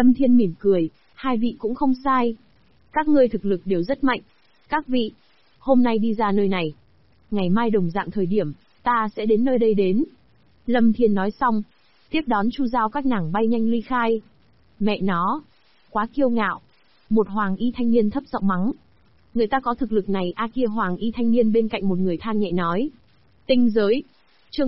Lâm Thiên mỉm cười, hai vị cũng không sai. Các ngươi thực lực đều rất mạnh. Các vị, hôm nay đi ra nơi này. Ngày mai đồng dạng thời điểm, ta sẽ đến nơi đây đến. Lâm Thiên nói xong, tiếp đón Chu Giao các nàng bay nhanh ly khai. Mẹ nó, quá kiêu ngạo. Một hoàng y thanh niên thấp giọng mắng. Người ta có thực lực này kia hoàng y thanh niên bên cạnh một người than nhẹ nói. Tinh giới. Chương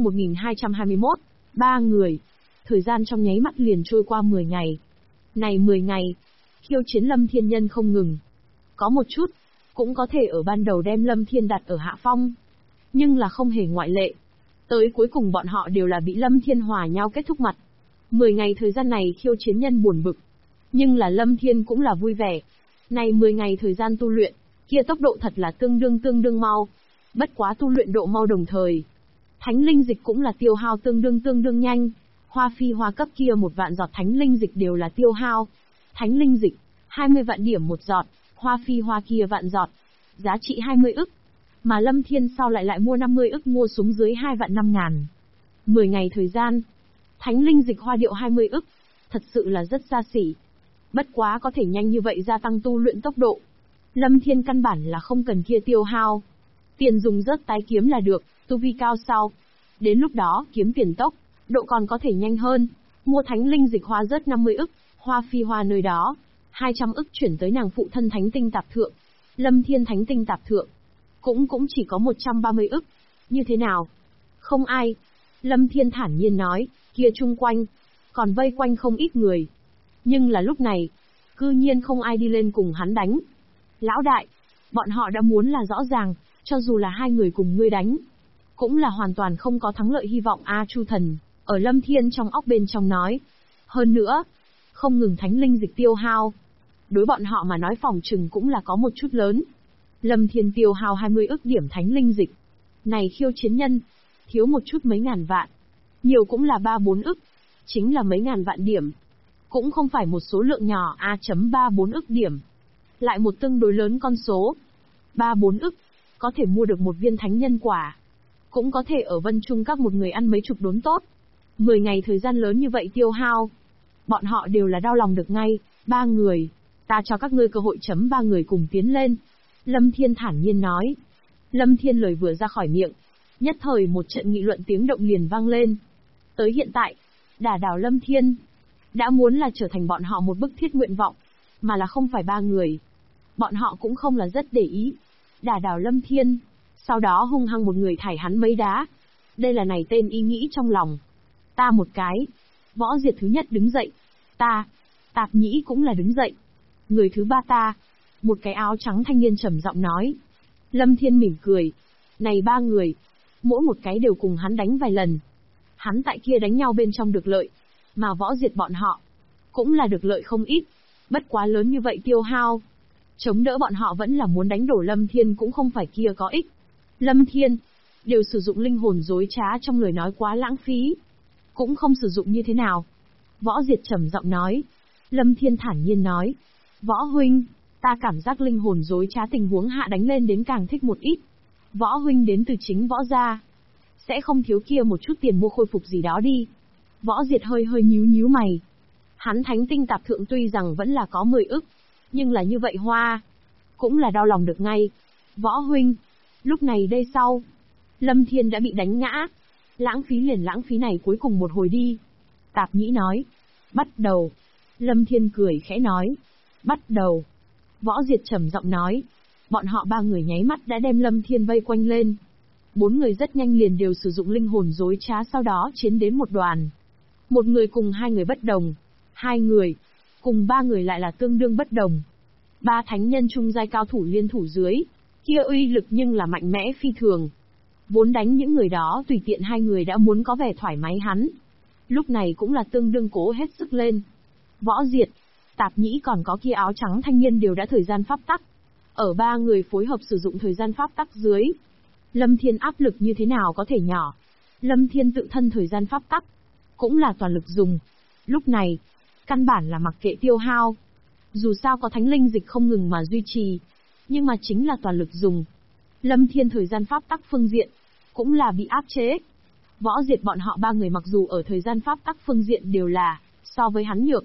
1221. 3 người. Thời gian trong nháy mắt liền trôi qua 10 ngày. Này 10 ngày, khiêu chiến Lâm Thiên nhân không ngừng. Có một chút, cũng có thể ở ban đầu đem Lâm Thiên đặt ở hạ phong. Nhưng là không hề ngoại lệ. Tới cuối cùng bọn họ đều là bị Lâm Thiên hòa nhau kết thúc mặt. 10 ngày thời gian này khiêu chiến nhân buồn bực. Nhưng là Lâm Thiên cũng là vui vẻ. Này 10 ngày thời gian tu luyện, kia tốc độ thật là tương đương mau. Bất quá tu luyện độ mau đồng thời. Thánh linh dịch cũng là tiêu hao tương đương nhanh. Hoa phi hoa cấp kia 1 vạn giọt thánh linh dịch đều là tiêu hao. Thánh linh dịch, 20 vạn điểm 1 giọt, hoa phi hoa kia vạn giọt, giá trị 20 ức. Mà Lâm Thiên sau lại mua 50 ức mua xuống dưới 2 vạn 5 ngàn. 10 ngày thời gian, thánh linh dịch hoa điệu 20 ức, thật sự là rất xa xỉ. Bất quá có thể nhanh như vậy gia tăng tu luyện tốc độ. Lâm Thiên căn bản là không cần kia tiêu hao. Tiền dùng rớt tái kiếm là được, tu vi cao sau. Đến lúc đó kiếm tiền tốc, độ còn có thể nhanh hơn. Mua thánh linh dịch hoa rớt 50 ức, hoa phi hoa nơi đó. 200 ức chuyển tới nàng phụ thân thánh tinh tạp thượng. Lâm Thiên thánh tinh tạp thượng. Cũng chỉ có 130 ức. Như thế nào? Không ai. Lâm Thiên thản nhiên nói, kia chung quanh. Còn vây quanh không ít người. Nhưng là lúc này, cư nhiên không ai đi lên cùng hắn đánh. Lão đại, bọn họ đã muốn là rõ ràng, cho dù là 2 người cùng ngươi đánh. Cũng là hoàn toàn không có thắng lợi hy vọng Chu Thần, ở Lâm Thiên trong óc bên trong nói. Hơn nữa, không ngừng thánh linh dịch tiêu hao. Đối bọn họ mà nói phòng trừng cũng là có một chút lớn. Lâm Thiên tiêu hao 20 ức điểm thánh linh dịch. Này khiêu chiến nhân, thiếu một chút mấy ngàn vạn. Nhiều cũng là 3-4 ức. Chính là mấy ngàn vạn điểm. Cũng không phải một số lượng nhỏ 3-4 ức điểm. Lại một tương đối lớn con số. 3-4 ức, có thể mua được một viên thánh nhân quả. Cũng có thể ở Vân Trung các một người ăn mấy chục đốn tốt. 10 ngày thời gian lớn như vậy tiêu hao. Bọn họ đều là đau lòng được ngay. 3 người, ta cho các ngươi cơ hội 3 người cùng tiến lên. Lâm Thiên thản nhiên nói. Lâm Thiên lời vừa ra khỏi miệng. Nhất thời một trận nghị luận tiếng động liền vang lên. Tới hiện tại, đả đảo Lâm Thiên đã muốn là trở thành bọn họ một bức thiết nguyện vọng. Mà là không phải 3 người. Bọn họ cũng không là rất để ý. Đả đảo Lâm Thiên, sau đó hung hăng một người thải hắn mấy đá. Đây là này tên ý nghĩ trong lòng. Ta một cái. Võ Diệt thứ nhất đứng dậy. Ta. Tạp Nhĩ cũng là đứng dậy. Người thứ 3 ta. Một cái áo trắng thanh niên trầm giọng nói. Lâm Thiên mỉm cười. Này 3 người. Mỗi một cái đều cùng hắn đánh vài lần. Hắn tại kia đánh nhau bên trong được lợi. Mà Võ Diệt bọn họ cũng là được lợi không ít. Bất quá lớn như vậy tiêu hao. Chống đỡ bọn họ vẫn là muốn đánh đổ Lâm Thiên cũng không phải kia có ích. Lâm Thiên đều sử dụng linh hồn dối trá trong lời nói quá lãng phí. Cũng không sử dụng như thế nào. Võ Diệt trầm giọng nói. Lâm Thiên thản nhiên nói. Võ huynh, ta cảm giác linh hồn dối trá tình huống hạ đánh lên đến càng thích một ít. Võ huynh đến từ chính võ gia. Sẽ không thiếu kia một chút tiền mua khôi phục gì đó đi. Võ Diệt hơi nhíu mày. Hắn thánh tinh tạp thượng tuy rằng vẫn là có 10 ức. Nhưng là như vậy hoa. Cũng là đau lòng được ngay. Võ huynh. Lúc này đây sau. Lâm Thiên đã bị đánh ngã. Lãng phí liền lãng phí này cuối cùng một hồi đi. Tạp Nhĩ nói. Bắt đầu. Lâm Thiên cười khẽ nói. Bắt đầu. Võ Diệt trầm giọng nói. Bọn họ 3 người nháy mắt đã đem Lâm Thiên vây quanh lên. 4 người rất nhanh liền đều sử dụng linh hồn dối trá sau đó chiến đến một đoàn. Một người cùng 2 người bất đồng. 2 người. Cùng 3 người lại là tương đương bất đồng. 3 thánh nhân trung giai cao thủ liên thủ dưới. Kia uy lực nhưng là mạnh mẽ phi thường. Vốn đánh những người đó tùy tiện 2 người đã muốn có vẻ thoải mái hắn. Lúc này cũng là tương đương cố hết sức lên. Võ Diệt, Tạp Nhĩ còn có kia áo trắng thanh niên đều đã thời gian pháp tắc. Ở 3 người phối hợp sử dụng thời gian pháp tắc dưới. Lâm Thiên áp lực như thế nào có thể nhỏ. Lâm Thiên tự thân thời gian pháp tắc. Cũng là toàn lực dùng. Lúc này, căn bản là mặc kệ tiêu hao. Dù sao có thánh linh dịch không ngừng mà duy trì. Nhưng mà chính là toàn lực dùng. Lâm Thiên thời gian pháp tắc phương diện. Cũng là bị áp chế. Võ Diệt bọn họ 3 người mặc dù ở thời gian pháp tắc phương diện đều là so với hắn nhược.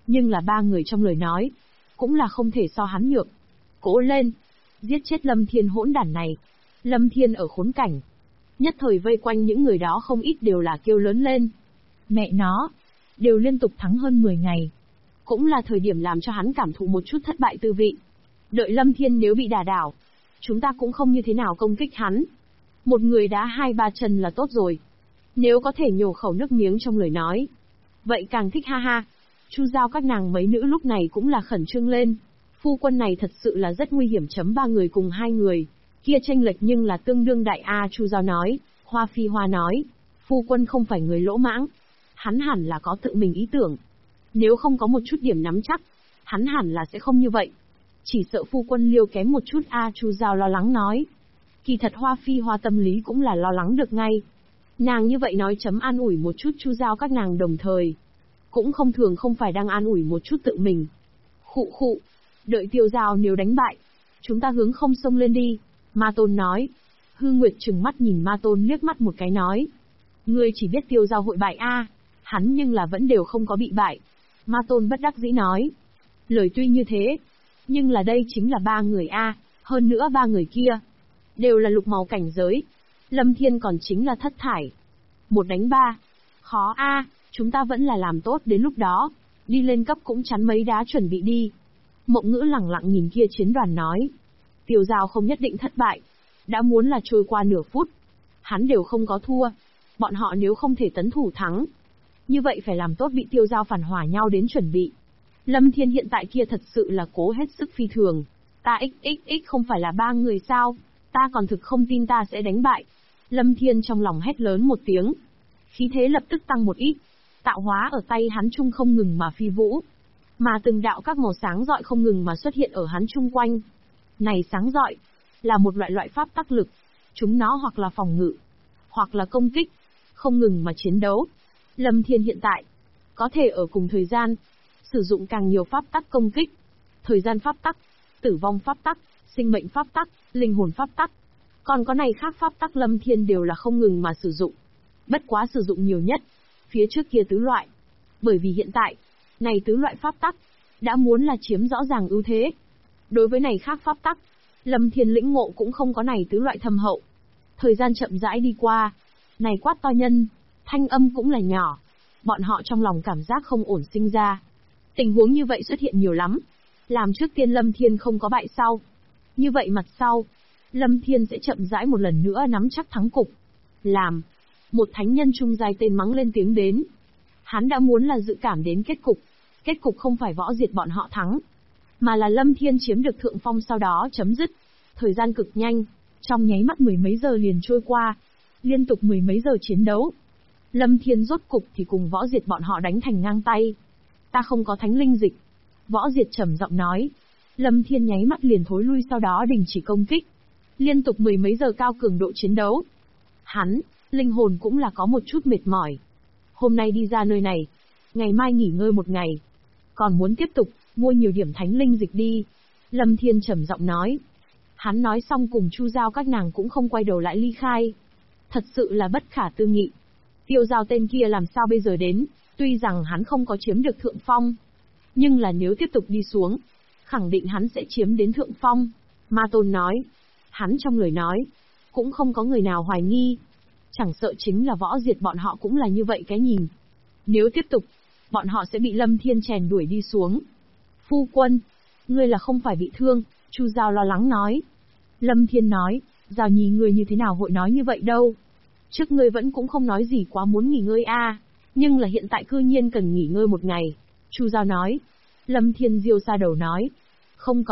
Nhưng là ba người trong lời nói, cũng là không thể so hắn nhược. Cố lên, giết chết Lâm Thiên hỗn đản này. Lâm Thiên ở khốn cảnh. Nhất thời vây quanh những người đó không ít đều là kêu lớn lên. Mẹ nó, đều liên tục thắng hơn 10 ngày. Cũng là thời điểm làm cho hắn cảm thụ một chút thất bại tư vị. Đợi Lâm Thiên nếu bị đả đảo, chúng ta cũng không như thế nào công kích hắn. Một người đá 2-3 chân là tốt rồi. Nếu có thể nhổ khẩu nước miếng trong lời nói, vậy càng thích ha ha. Chu Giao các nàng mấy nữ lúc này cũng là khẩn trương lên. Phu quân này thật sự là rất nguy hiểm. Ba người cùng 2 người, kia chênh lệch nhưng là tương đương đại a. Chu Giao nói. Hoa Phi Hoa nói, phu quân không phải người lỗ mãng, hắn hẳn là có tự mình ý tưởng. Nếu không có một chút điểm nắm chắc, hắn hẳn là sẽ không như vậy. Chỉ sợ phu quân liêu kém một chút a. Chu Giao lo lắng nói. Kỳ thật Hoa Phi Hoa tâm lý cũng là lo lắng được ngay. Nàng như vậy nói an ủi một chút Chu Giao các nàng đồng thời. Cũng không thường không phải đang an ủi một chút tự mình. Khụ khụ, đợi Tiêu Giao nếu đánh bại, chúng ta hướng không xông lên đi. Ma Tôn nói. Hư Nguyệt trừng mắt nhìn Ma Tôn liếc mắt một cái nói. Ngươi chỉ biết Tiêu Giao hội bại a, hắn nhưng là vẫn đều không có bị bại. Ma Tôn bất đắc dĩ nói. Lời tuy như thế, nhưng là đây chính là 3 người a, hơn nữa 3 người kia đều là lục màu cảnh giới. Lâm Thiên còn chính là thất thải. 1 đánh 3. Khó a, chúng ta vẫn là làm tốt đến lúc đó. Đi lên cấp cũng chắn mấy đá chuẩn bị đi. Mộng Ngữ lẳng lặng nhìn kia chiến đoàn nói. Tiêu Giao không nhất định thất bại. Đã muốn là trôi qua nửa phút. Hắn đều không có thua. Bọn họ nếu không thể tấn thủ thắng, như vậy phải làm tốt bị Tiêu Giao phản hỏa nhau đến chuẩn bị. Lâm Thiên hiện tại kia thật sự là cố hết sức phi thường. Ta xxx không phải là 3 người sao? Ta còn thực không tin ta sẽ đánh bại. Lâm Thiên trong lòng hét lớn một tiếng. Khí thế lập tức tăng một ít. Tạo hóa ở tay hắn trung không ngừng mà phi vũ. Mà từng đạo các màu sáng rọi không ngừng mà xuất hiện ở hắn chung quanh. Này sáng rọi, là một loại pháp tắc lực. Chúng nó hoặc là phòng ngự, hoặc là công kích, không ngừng mà chiến đấu. Lâm Thiên hiện tại, có thể ở cùng thời gian, sử dụng càng nhiều pháp tắc công kích. Thời gian pháp tắc, tử vong pháp tắc, sinh mệnh pháp tắc, linh hồn pháp tắc. Còn có này khác pháp tắc Lâm Thiên đều là không ngừng mà sử dụng. Bất quá sử dụng nhiều nhất, phía trước kia tứ loại. Bởi vì hiện tại, này tứ loại pháp tắc, đã muốn là chiếm rõ ràng ưu thế. Đối với này khác pháp tắc, Lâm Thiên lĩnh ngộ cũng không có này tứ loại thâm hậu. Thời gian chậm rãi đi qua, này quát to nhân, thanh âm cũng là nhỏ. Bọn họ trong lòng cảm giác không ổn sinh ra. Tình huống như vậy xuất hiện nhiều lắm. Làm trước tiên Lâm Thiên không có bại sau. Như vậy mặt sau, Lâm Thiên sẽ chậm rãi một lần nữa nắm chắc thắng cục. Làm. Một thánh nhân trung giai tên mắng lên tiếng đến. Hắn đã muốn là dự cảm đến kết cục. Kết cục không phải võ diệt bọn họ thắng, mà là Lâm Thiên chiếm được thượng phong sau đó chấm dứt. Thời gian cực nhanh, trong nháy mắt 10 mấy giờ liền trôi qua. Liên tục 10 mấy giờ chiến đấu. Lâm Thiên rốt cục thì cùng võ diệt bọn họ đánh thành ngang tay. Ta không có thánh linh dịch. Võ diệt trầm giọng nói. Lâm Thiên nháy mắt liền thối lui sau đó đình chỉ công kích. Liên tục 10 mấy giờ cao cường độ chiến đấu. Hắn, linh hồn cũng là có một chút mệt mỏi. Hôm nay đi ra nơi này, ngày mai nghỉ ngơi một ngày. Còn muốn tiếp tục, mua nhiều điểm thánh linh dịch đi. Lâm Thiên trầm giọng nói. Hắn nói xong cùng Chu Giao các nàng cũng không quay đầu lại ly khai. Thật sự là bất khả tư nghị. Tiêu Giao tên kia làm sao bây giờ đến, tuy rằng hắn không có chiếm được thượng phong. Nhưng là nếu tiếp tục đi xuống, khẳng định hắn sẽ chiếm đến thượng phong. Ma Tôn nói. Hắn trong lời nói, cũng không có người nào hoài nghi. Chẳng sợ chính là võ diệt bọn họ cũng là như vậy cái nhìn. Nếu tiếp tục, bọn họ sẽ bị Lâm Thiên chèn đuổi đi xuống. Phu quân, ngươi là không phải bị thương, Chu Giao lo lắng nói. Lâm Thiên nói, Giao Nhi ngươi như thế nào hội nói như vậy đâu. Trước ngươi vẫn cũng không nói gì quá muốn nghỉ ngơi a, nhưng là hiện tại cư nhiên cần nghỉ ngơi một ngày. Chu Giao nói. Lâm Thiên diêu xa đầu nói. Không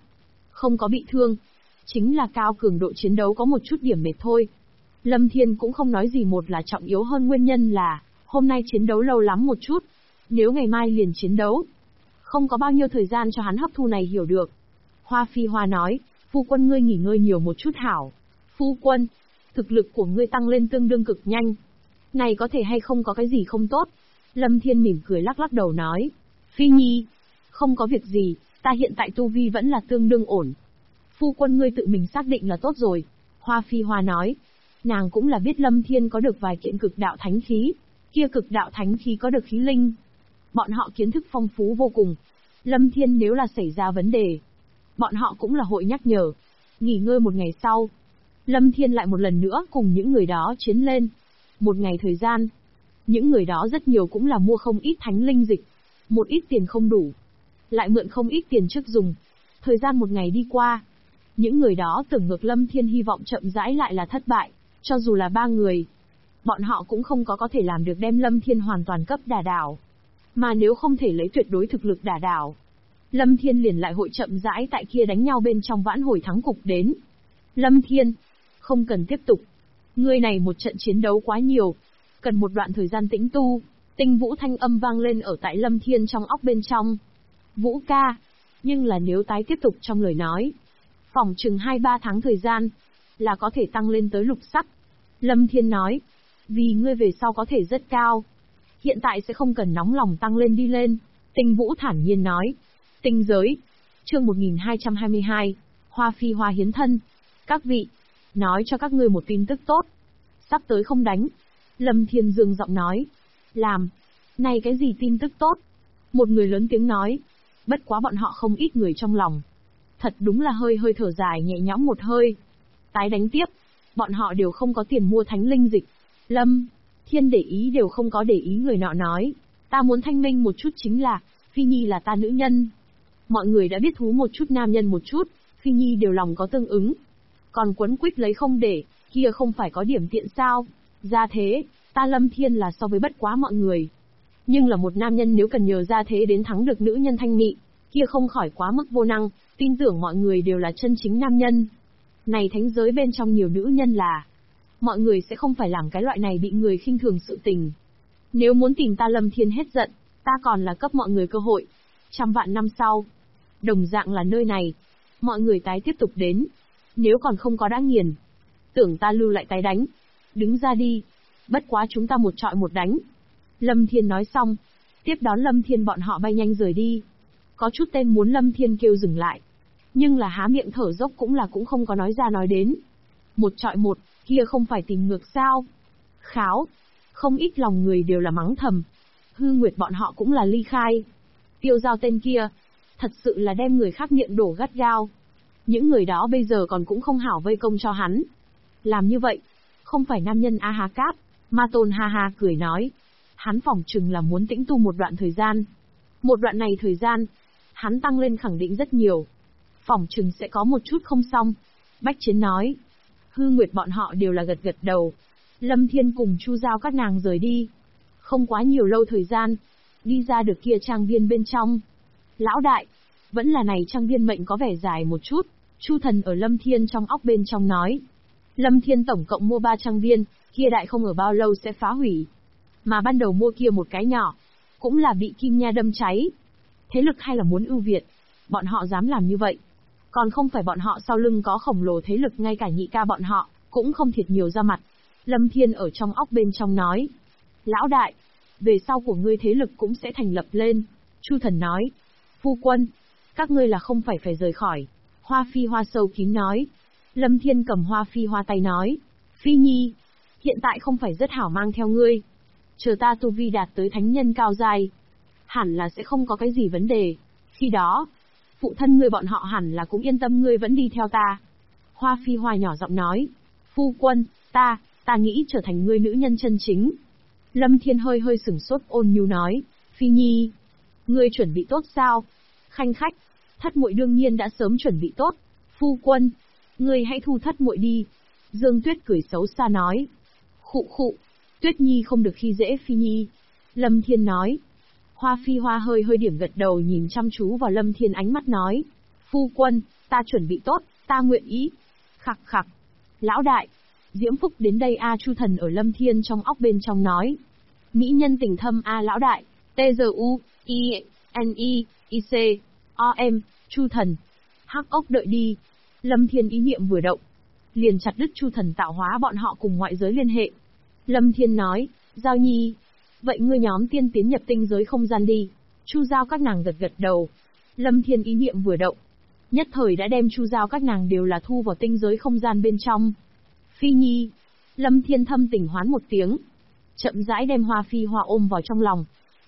có bị thương. Chính là cao cường độ chiến đấu có một chút điểm mệt thôi. Lâm Thiên cũng không nói gì, một là trọng yếu hơn nguyên nhân là, hôm nay chiến đấu lâu lắm một chút. Nếu ngày mai liền chiến đấu, không có bao nhiêu thời gian cho hắn hấp thu này hiểu được. Hoa Phi Hoa nói, phu quân ngươi nghỉ ngơi nhiều một chút hảo. Phu quân, thực lực của ngươi tăng lên tương đương cực nhanh. Này có thể hay không có cái gì không tốt? Lâm Thiên mỉm cười lắc lắc đầu nói. Phi Nhi, không có việc gì, ta hiện tại tu vi vẫn là tương đương ổn. Phu quân ngươi tự mình xác định là tốt rồi. Hoa Phi Hoa nói. Nàng cũng là biết Lâm Thiên có được vài kiện cực đạo thánh khí. Kia cực đạo thánh khí có được khí linh. Bọn họ kiến thức phong phú vô cùng. Lâm Thiên nếu là xảy ra vấn đề, bọn họ cũng là hội nhắc nhở. Nghỉ ngơi một ngày sau, Lâm Thiên lại một lần nữa cùng những người đó chiến lên. Một ngày thời gian, những người đó rất nhiều cũng là mua không ít thánh linh dịch. Một ít tiền không đủ, lại mượn không ít tiền trước dùng. Thời gian một ngày đi qua, những người đó tưởng ngược Lâm Thiên hy vọng chậm rãi lại là thất bại. Cho dù là 3 người, bọn họ cũng không có thể làm được đem Lâm Thiên hoàn toàn cấp đả đảo. Mà nếu không thể lấy tuyệt đối thực lực đả đảo, Lâm Thiên liền lại hội chậm rãi tại kia đánh nhau bên trong vãn hồi thắng cục đến. Lâm Thiên, không cần tiếp tục. Ngươi này một trận chiến đấu quá nhiều, cần một đoạn thời gian tĩnh tu. Tinh Vũ thanh âm vang lên ở tại Lâm Thiên trong óc bên trong. Vũ ca, nhưng là nếu tái tiếp tục trong lời nói, phỏng chừng 2-3 tháng thời gian, là có thể tăng lên tới lục sắc. Lâm Thiên nói, vì ngươi về sau có thể rất cao. Hiện tại sẽ không cần nóng lòng tăng lên đi lên. Tinh Vũ thản nhiên nói. Tinh giới. Chương 1222. Hoa phi hoa hiến thân. Các vị, nói cho các ngươi một tin tức tốt. Sắp tới không đánh. Lâm Thiên dương giọng nói. Làm. Này cái gì tin tức tốt? Một người lớn tiếng nói. Bất quá bọn họ không ít người trong lòng. Thật đúng là hơi thở dài nhẹ nhõm một hơi. Tái đánh tiếp. Bọn họ đều không có tiền mua thánh linh dịch. Lâm Thiên để ý đều không có để ý người nọ nói. Ta muốn thanh minh một chút chính là, Phi Nhi là ta nữ nhân. Mọi người đã biết thú một chút nam nhân một chút, Phi Nhi đều lòng có tương ứng. Còn quấn quýt lấy không để, kia không phải có điểm tiện sao? Ra thế, ta Lâm Thiên là so với bất quá mọi người. Nhưng là một nam nhân nếu cần nhờ ra thế đến thắng được nữ nhân thanh nị, kia không khỏi quá mức vô năng, tin tưởng mọi người đều là chân chính nam nhân. Này thánh giới bên trong nhiều nữ nhân là, mọi người sẽ không phải làm cái loại này bị người khinh thường sự tình. Nếu muốn tìm ta Lâm Thiên hết giận, ta còn là cấp mọi người cơ hội. 100 vạn năm sau, đồng dạng là nơi này, mọi người tái tiếp tục đến. Nếu còn không có đã nghiền, tưởng ta lưu lại tái đánh, đứng ra đi. Bất quá chúng ta một trọi một đánh. Lâm Thiên nói xong, tiếp đón Lâm Thiên bọn họ bay nhanh rời đi. Có chút tên muốn Lâm Thiên kêu dừng lại, nhưng là há miệng thở dốc cũng không có nói ra nói đến. Một trọi một, kia không phải tìm ngược sao? Kháo, không ít lòng người đều là mắng thầm. Hư Nguyệt bọn họ cũng là ly khai. Tiêu Giao tên kia, thật sự là đem người khác miệng đổ gắt gao. Những người đó bây giờ còn cũng không hảo vây công cho hắn. Làm như vậy, không phải nam nhân a ha cáp, Ma Tôn ha ha cười nói. Hắn phỏng chừng là muốn tĩnh tu một đoạn thời gian. Một đoạn này thời gian, hắn tăng lên khẳng định rất nhiều. Phỏng chừng sẽ có một chút không xong. Bách Chiến nói. Hư Nguyệt bọn họ đều là gật đầu. Lâm Thiên cùng Chu Giao các nàng rời đi. Không quá nhiều lâu thời gian, đi ra được kia trang viên bên trong. Lão đại, vẫn là này trang viên mệnh có vẻ dài một chút. Chu Thần ở Lâm Thiên trong óc bên trong nói. Lâm Thiên tổng cộng mua 3 trang viên, kia đại không ở bao lâu sẽ phá hủy. Mà ban đầu mua kia một cái nhỏ, cũng là bị kim nha đâm cháy. Thế lực hay là muốn ưu việt, bọn họ dám làm như vậy. Còn không phải bọn họ sau lưng có khổng lồ thế lực, ngay cả nhị ca bọn họ, cũng không thiệt nhiều ra mặt. Lâm Thiên ở trong óc bên trong nói. Lão đại, về sau của ngươi thế lực cũng sẽ thành lập lên. Chu Thần nói. Phu quân, các ngươi là không phải rời khỏi. Hoa phi hoa sâu kín nói. Lâm Thiên cầm hoa phi hoa tay nói. Phi Nhi, hiện tại không phải rất hảo mang theo ngươi. Chờ ta tu vi đạt tới thánh nhân cao giai, hẳn là sẽ không có cái gì vấn đề. Khi đó, phụ thân ngươi bọn họ hẳn là cũng yên tâm ngươi vẫn đi theo ta. Hoa phi hoa nhỏ giọng nói. Phu quân, ta nghĩ trở thành ngươi nữ nhân chân chính. Lâm Thiên hơi sửng sốt ôn nhu nói. Phi Nhi, ngươi chuẩn bị tốt sao? Khanh khách, thất muội đương nhiên đã sớm chuẩn bị tốt. Phu quân, ngươi hãy thu thất muội đi. Dương Tuyết cười xấu xa nói. Khụ khụ, Tuyết Nhi không được khi dễ Phi Nhi. Lâm Thiên nói. Hoa phi hoa hơi điểm gật đầu nhìn chăm chú vào Lâm Thiên ánh mắt nói. Phu quân, ta chuẩn bị tốt, ta nguyện ý. Khặc khặc. Lão đại, Diễm Phúc đến đây a. Chu Thần ở Lâm Thiên trong óc bên trong nói. Mỹ nhân tình thâm a lão đại. T-Z-U-I-N-I-I-C-O-M. Chu Thần. Hắc ốc đợi đi. Lâm Thiên ý niệm vừa động, liền chặt đứt Chu Thần tạo hóa bọn họ cùng ngoại giới liên hệ. Lâm Thiên nói. Giao Nhi, vậy ngươi nhóm tiên tiến nhập tinh giới không gian đi. Chu Giao các nàng gật đầu. Lâm Thiên ý niệm vừa động, nhất thời đã đem Chu Giao các nàng đều là thu vào tinh giới không gian bên trong. Phi Nhi. Lâm Thiên thâm tình hoán một tiếng, chậm rãi đem Hoa phi hoa ôm vào trong lòng.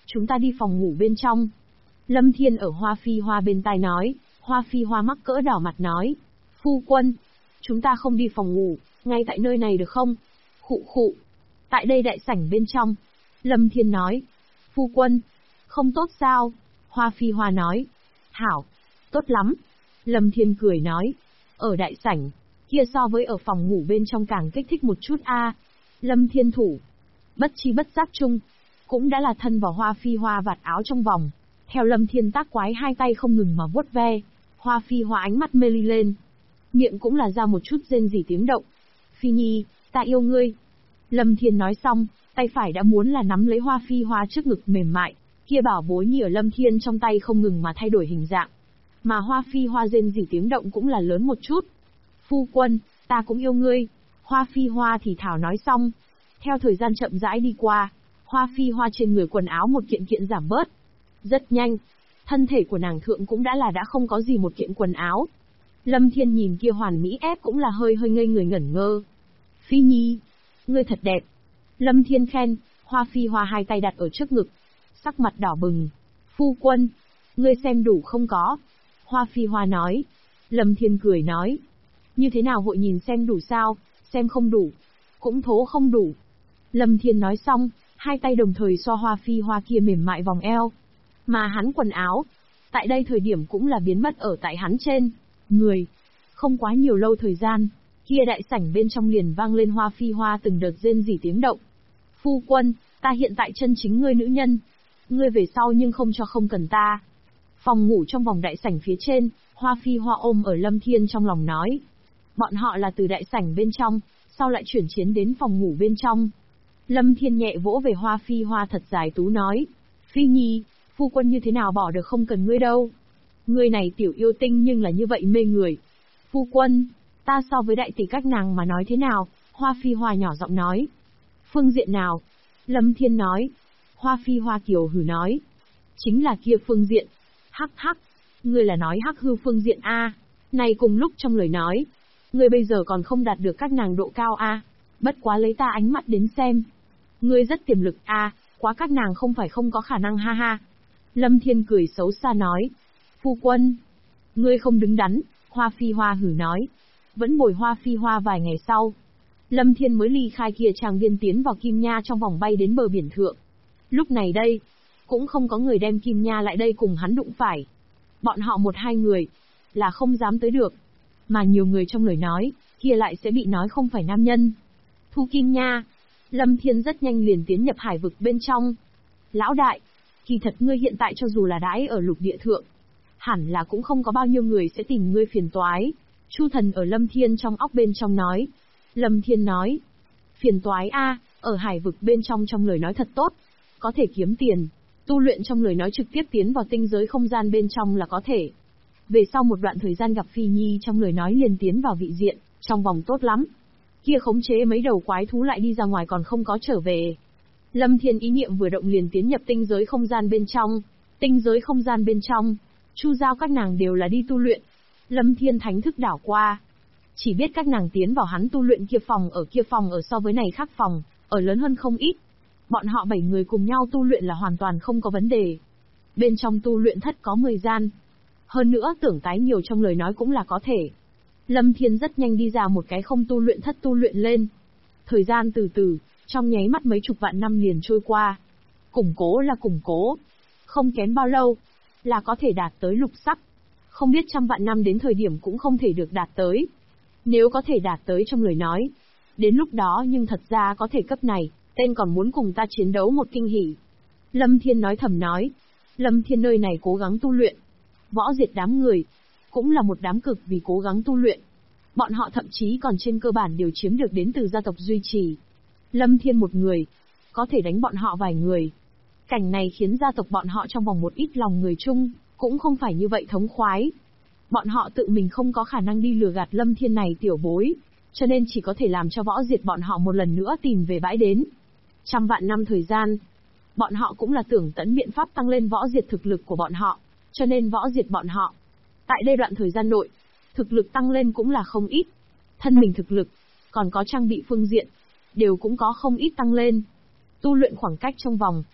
chúng ta đi phòng ngủ bên trong. Lâm Thiên ở Hoa Phi Hoa bên tai nói. Hoa Phi Hoa mắc cỡ đỏ mặt nói. Phu quân, chúng ta không đi phòng ngủ, ngay tại nơi này được không? Khụ khụ. Tại đây đại sảnh bên trong. Lâm Thiên nói. Phu quân, không tốt sao? Hoa Phi Hoa nói. Hảo, tốt lắm. Lâm Thiên cười nói. Ở đại sảnh, kia so với ở phòng ngủ bên trong càng kích thích một chút a. Lâm Thiên thủ. Bất chi bất giác chung, cũng đã là thân vào Hoa Phi Hoa vạt áo trong vòng. Theo Lâm Thiên tác quái hai tay không ngừng mà vuốt ve. Hoa Phi Hoa ánh mắt mê ly lên. Miệng cũng là ra một chút rên rỉ tiếng động. Phi Nhi, ta yêu ngươi. Lâm Thiên nói xong, tay phải đã muốn là nắm lấy Hoa Phi Hoa trước ngực mềm mại. Kia bảo bối như ở Lâm Thiên trong tay không ngừng mà thay đổi hình dạng. Mà Hoa Phi Hoa rên rỉ tiếng động cũng là lớn một chút. Phu quân, ta cũng yêu ngươi. Hoa Phi Hoa thì thảo nói xong. Theo thời gian chậm rãi đi qua, Hoa Phi Hoa trên người quần áo một kiện kiện giảm bớt. Rất nhanh, thân thể của nàng thượng cũng đã không có gì một kiện quần áo. Lâm Thiên nhìn kia hoàn mỹ ép cũng là hơi ngây người ngẩn ngơ. Phi Nhi, ngươi thật đẹp. Lâm Thiên khen, Hoa Phi Hoa hai tay đặt ở trước ngực. Sắc mặt đỏ bừng. Phu quân, ngươi xem đủ không có? Hoa Phi Hoa nói. Lâm Thiên cười nói. Như thế nào hội nhìn xem đủ sao, xem không đủ, cũng thố không đủ. Lâm Thiên nói xong, hai tay đồng thời xoa Hoa Phi Hoa kia mềm mại vòng eo. Mà hắn quần áo, tại đây thời điểm cũng là biến mất ở tại hắn trên người. Không quá nhiều lâu thời gian, kia đại sảnh bên trong liền vang lên Hoa Phi Hoa từng đợt rên rỉ tiếng động. Phu quân, ta hiện tại chân chính ngươi nữ nhân. Ngươi về sau nhưng không cho không cần ta. Phòng ngủ trong vòng đại sảnh phía trên, Hoa Phi Hoa ôm ở Lâm Thiên trong lòng nói. Bọn họ là từ đại sảnh bên trong, sau lại chuyển chiến đến phòng ngủ bên trong. Lâm Thiên nhẹ vỗ về Hoa Phi Hoa thật dài tú nói. Phi Nhi, phu quân như thế nào bỏ được không cần ngươi đâu. Ngươi này tiểu yêu tinh nhưng là như vậy mê người. Phu quân, ta so với đại tỷ các nàng mà nói thế nào? Hoa Phi Hoa nhỏ giọng nói. Phương diện nào? Lâm Thiên nói. Hoa Phi Hoa kiều hừ nói. Chính là kia phương diện. Hắc hắc, ngươi là nói hắc hư phương diện a? Này cùng lúc trong lời nói, ngươi bây giờ còn không đạt được các nàng độ cao a? Bất quá lấy ta ánh mắt đến xem, ngươi rất tiềm lực a, quá các nàng không phải không có khả năng ha ha. Lâm Thiên cười xấu xa nói. Phu quân, ngươi không đứng đắn. Hoa Phi Hoa hử nói. Vẫn bồi Hoa Phi Hoa vài ngày sau, Lâm Thiên mới ly khai kia trang viên tiến vào Kim Nha trong vòng bay đến bờ biển thượng. Lúc này đây, cũng không có người đem Kim Nha lại đây cùng hắn đụng phải. Bọn họ một hai người, là không dám tới được. Mà nhiều người trong lời nói, kia lại sẽ bị nói không phải nam nhân. Thu Kim Nha, Lâm Thiên rất nhanh liền tiến nhập hải vực bên trong. Lão đại, kỳ thật ngươi hiện tại cho dù là đãi ở lục địa thượng, hẳn là cũng không có bao nhiêu người sẽ tìm ngươi phiền toái. Chu Thần ở Lâm Thiên trong óc bên trong nói. Lâm Thiên nói. Phiền toái a, ở hải vực bên trong lời nói thật tốt. Có thể kiếm tiền. Tu luyện trong lời nói trực tiếp tiến vào tinh giới không gian bên trong là có thể. Về sau một đoạn thời gian gặp Phi Nhi trong lời nói liền tiến vào vị diện, trong vòng tốt lắm. Kia khống chế mấy đầu quái thú lại đi ra ngoài còn không có trở về. Lâm Thiên ý niệm vừa động liền tiến nhập tinh giới không gian bên trong. Tinh giới không gian bên trong, Chu Giao các nàng đều là đi tu luyện. Lâm Thiên thánh thức đảo qua. Chỉ biết các nàng tiến vào hắn tu luyện kia phòng ở so với này khác phòng, ở lớn hơn không ít. Bọn họ 7 người cùng nhau tu luyện là hoàn toàn không có vấn đề. Bên trong tu luyện thất có 10 gian. Hơn nữa tưởng tái nhiều trong lời nói cũng là có thể. Lâm Thiên rất nhanh đi ra một cái không tu luyện thất tu luyện lên. Thời gian từ từ, trong nháy mắt mấy chục vạn năm liền trôi qua. Củng cố là củng cố. Không kém bao lâu, là có thể đạt tới lục sắc. Không biết trăm vạn năm đến thời điểm cũng không thể được đạt tới. Nếu có thể đạt tới trong lời nói, đến lúc đó nhưng thật ra có thể cấp này, tên còn muốn cùng ta chiến đấu một kinh hỉ. Lâm Thiên nói thầm nói. Lâm Thiên nơi này cố gắng tu luyện. Võ diệt đám người, cũng là một đám cực vì cố gắng tu luyện. Bọn họ thậm chí còn trên cơ bản đều chiếm được đến từ gia tộc duy trì. Lâm Thiên một người, có thể đánh bọn họ vài người. Cảnh này khiến gia tộc bọn họ trong vòng một ít lòng người chung, cũng không phải như vậy thống khoái. Bọn họ tự mình không có khả năng đi lừa gạt Lâm Thiên này tiểu bối, cho nên chỉ có thể làm cho võ diệt bọn họ một lần nữa tìm về bãi đến. Trăm vạn năm thời gian, bọn họ cũng là tưởng tận biện pháp tăng lên võ diệt thực lực của bọn họ, cho nên võ diệt bọn họ. Tại đây đoạn thời gian nội, thực lực tăng lên cũng là không ít. Thân mình thực lực, còn có trang bị phương diện, đều cũng có không ít tăng lên. Tu luyện khoảng cách trong vòng,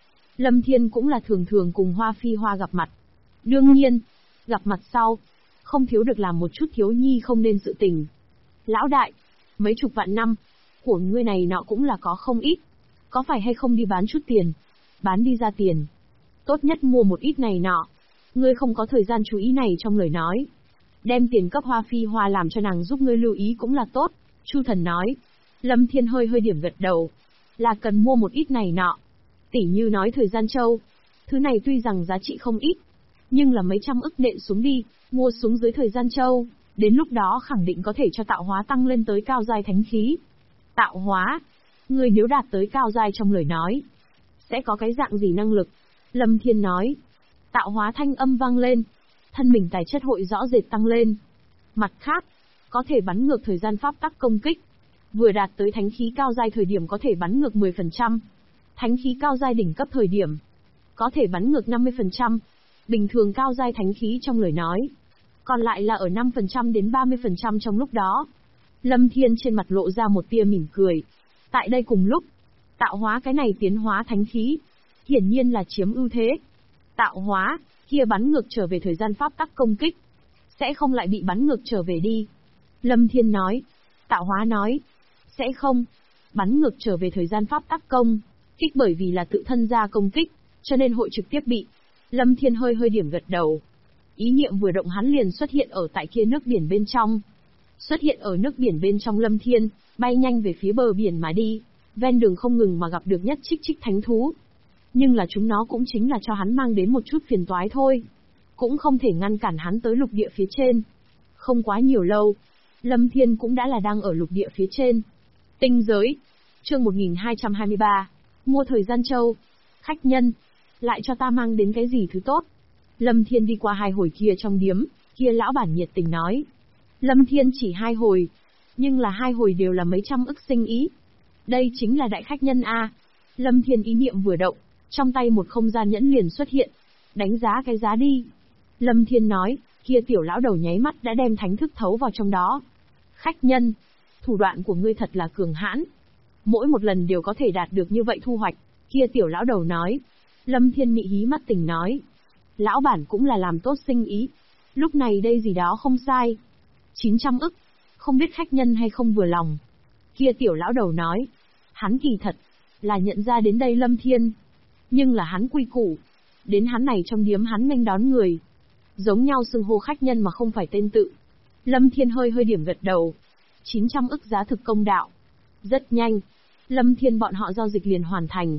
Lâm Thiên cũng là thường thường cùng Hoa Phi Hoa gặp mặt. Đương nhiên, gặp mặt sau, không thiếu được làm một chút thiếu nhi không nên sự tình. Lão đại, mấy chục vạn năm, của ngươi này nọ cũng là có không ít. Có phải hay không đi bán chút tiền? Bán đi ra tiền. Tốt nhất mua một ít này nọ. Ngươi không có thời gian chú ý này trong lời nói. Đem tiền cấp Hoa Phi Hoa làm cho nàng giúp ngươi lưu ý cũng là tốt. Chu Thần nói. Lâm Thiên hơi hơi điểm gật đầu. Là cần mua một ít này nọ. Tỉ như nói thời gian châu. Thứ này tuy rằng giá trị không ít, nhưng là mấy trăm ức nện xuống đi, mua xuống dưới thời gian châu. Đến lúc đó khẳng định có thể cho tạo hóa tăng lên tới cao giai thánh khí. Tạo hóa? Người nếu đạt tới cao giai trong lời nói, sẽ có cái dạng gì năng lực? Lâm Thiên nói. Tạo hóa thanh âm vang lên. Thân mình tài chất hội rõ rệt tăng lên. Mặt khác, có thể bắn ngược thời gian pháp tắc công kích. Vừa đạt tới thánh khí cao giai thời điểm có thể bắn ngược 10%. Thánh khí cao giai đỉnh cấp thời điểm, có thể bắn ngược 50%. Bình thường cao giai thánh khí trong lời nói, còn lại là ở 5% đến 30% trong lúc đó. Lâm Thiên trên mặt lộ ra một tia mỉm cười. Tại đây cùng lúc, tạo hóa cái này tiến hóa thánh khí, hiển nhiên là chiếm ưu thế. Tạo hóa, kia bắn ngược trở về thời gian pháp tắc công kích, sẽ không lại bị bắn ngược trở về đi. Lâm Thiên nói. Tạo hóa nói. Sẽ không. Bắn ngược trở về thời gian pháp tắc công kích bởi vì là tự thân ra công kích, cho nên hội trực tiếp bị. Lâm Thiên hơi hơi điểm gật đầu. Ý niệm vừa động hắn liền xuất hiện ở tại kia nước biển bên trong. Xuất hiện ở nước biển bên trong Lâm Thiên, bay nhanh về phía bờ biển mà đi. Ven đường không ngừng mà gặp được nhất trích thánh thú. Nhưng là chúng nó cũng chính là cho hắn mang đến một chút phiền toái thôi. Cũng không thể ngăn cản hắn tới lục địa phía trên. Không quá nhiều lâu, Lâm Thiên cũng đã là đang ở lục địa phía trên. Tinh giới. Chương 1223. Mua thời gian châu. Khách nhân. Lại cho ta mang đến cái gì thứ tốt? Lâm Thiên đi qua 2 hồi kia trong điếm, kia lão bản nhiệt tình nói. Lâm Thiên chỉ 2 hồi, nhưng là 2 hồi đều là mấy trăm ức sinh ý. Đây chính là đại khách nhân A. Lâm Thiên ý niệm vừa động, trong tay một không gian nhẫn liền xuất hiện. Đánh giá cái giá đi. Lâm Thiên nói, kia tiểu lão đầu nháy mắt đã đem thánh thức thấu vào trong đó. Khách nhân, thủ đoạn của ngươi thật là cường hãn. Mỗi một lần đều có thể đạt được như vậy thu hoạch, kia tiểu lão đầu nói. Lâm Thiên mị hí mắt tình nói. Lão bản cũng là làm tốt sinh ý. Lúc này đây gì đó không sai. 900 ức. Không biết khách nhân hay không vừa lòng. Kia tiểu lão đầu nói. Hắn kỳ thật là nhận ra đến đây Lâm Thiên. Nhưng là hắn quy củ. Đến hắn này trong điếm hắn nghênh đón người. Giống nhau xưng hô khách nhân mà không phải tên tự. Lâm Thiên hơi hơi điểm gật đầu. 900 ức giá thực công đạo. Rất nhanh. Lâm Thiên bọn họ giao dịch liền hoàn thành.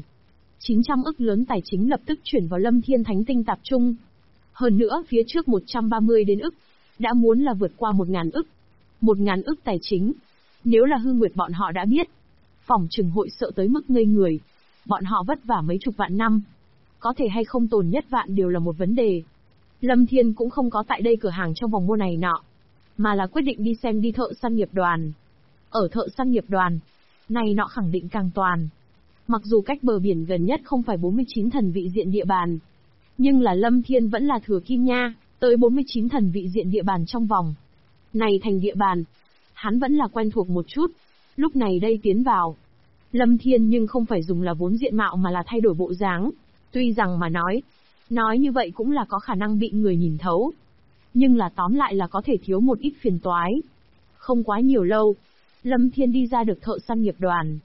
900 ức lớn tài chính lập tức chuyển vào Lâm Thiên Thánh Tinh Tạp Trung. Hơn nữa phía trước 130 đến ức, đã muốn là vượt qua 1.000 ức. 1.000 ức tài chính. Nếu là Hư Nguyệt bọn họ đã biết, phỏng chừng hội sợ tới mức ngây người. Bọn họ vất vả mấy chục vạn năm. Có thể hay không tồn nhất vạn đều là một vấn đề. Lâm Thiên cũng không có tại đây cửa hàng trong vòng mua này nọ, mà là quyết định đi xem đi thợ săn nghiệp đoàn. Ở thợ săn nghiệp đoàn, này nọ khẳng định càng toàn. Mặc dù cách bờ biển gần nhất không phải 49 thần vị diện địa bàn, nhưng là Lâm Thiên vẫn là thừa kim nha, tới 49 thần vị diện địa bàn trong vòng. Này thành địa bàn, hắn vẫn là quen thuộc một chút, lúc này đây tiến vào. Lâm Thiên nhưng không phải dùng là vốn diện mạo mà là thay đổi bộ dáng, tuy rằng mà nói như vậy cũng là có khả năng bị người nhìn thấu. Nhưng là tóm lại là có thể thiếu một ít phiền toái. Không quá nhiều lâu, Lâm Thiên đi ra được thợ săn nghiệp đoàn.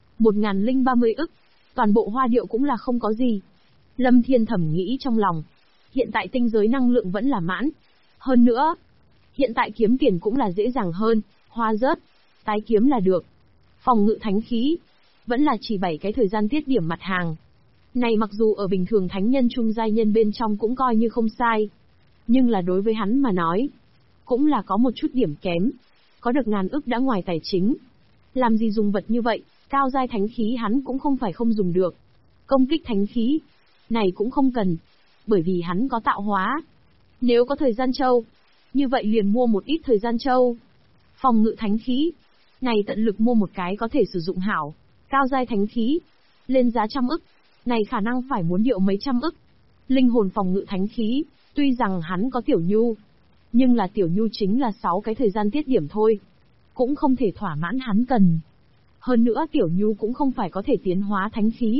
1030 ức, toàn bộ hoa điệu cũng là không có gì. Lâm Thiên thầm nghĩ trong lòng. Hiện tại tinh giới năng lượng vẫn là mãn. Hơn nữa, hiện tại kiếm tiền cũng là dễ dàng hơn, hoa rớt, tái kiếm là được. Phòng ngự thánh khí, vẫn là chỉ 7 cái thời gian tiết điểm mặt hàng. Này mặc dù ở bình thường thánh nhân trung giai nhân bên trong cũng coi như không sai. Nhưng là đối với hắn mà nói, cũng là có một chút điểm kém. Có được 1000 ức đã ngoài tài chính. Làm gì dùng vật như vậy, cao giai thánh khí hắn cũng không phải không dùng được. Công kích thánh khí, này cũng không cần. Bởi vì hắn có tạo hóa. Nếu có thời gian châu, như vậy liền mua một ít thời gian châu. Phòng ngự thánh khí, này tận lực mua một cái có thể sử dụng hảo. Cao giai thánh khí, lên giá 100 ức, này khả năng phải muốn điệu mấy trăm ức. Linh hồn phòng ngự thánh khí, tuy rằng hắn có tiểu nhu, nhưng là tiểu nhu chính là 6 cái thời gian tiết điểm thôi. Cũng không thể thỏa mãn hắn cần. Hơn nữa tiểu nhu cũng không phải có thể tiến hóa thánh khí.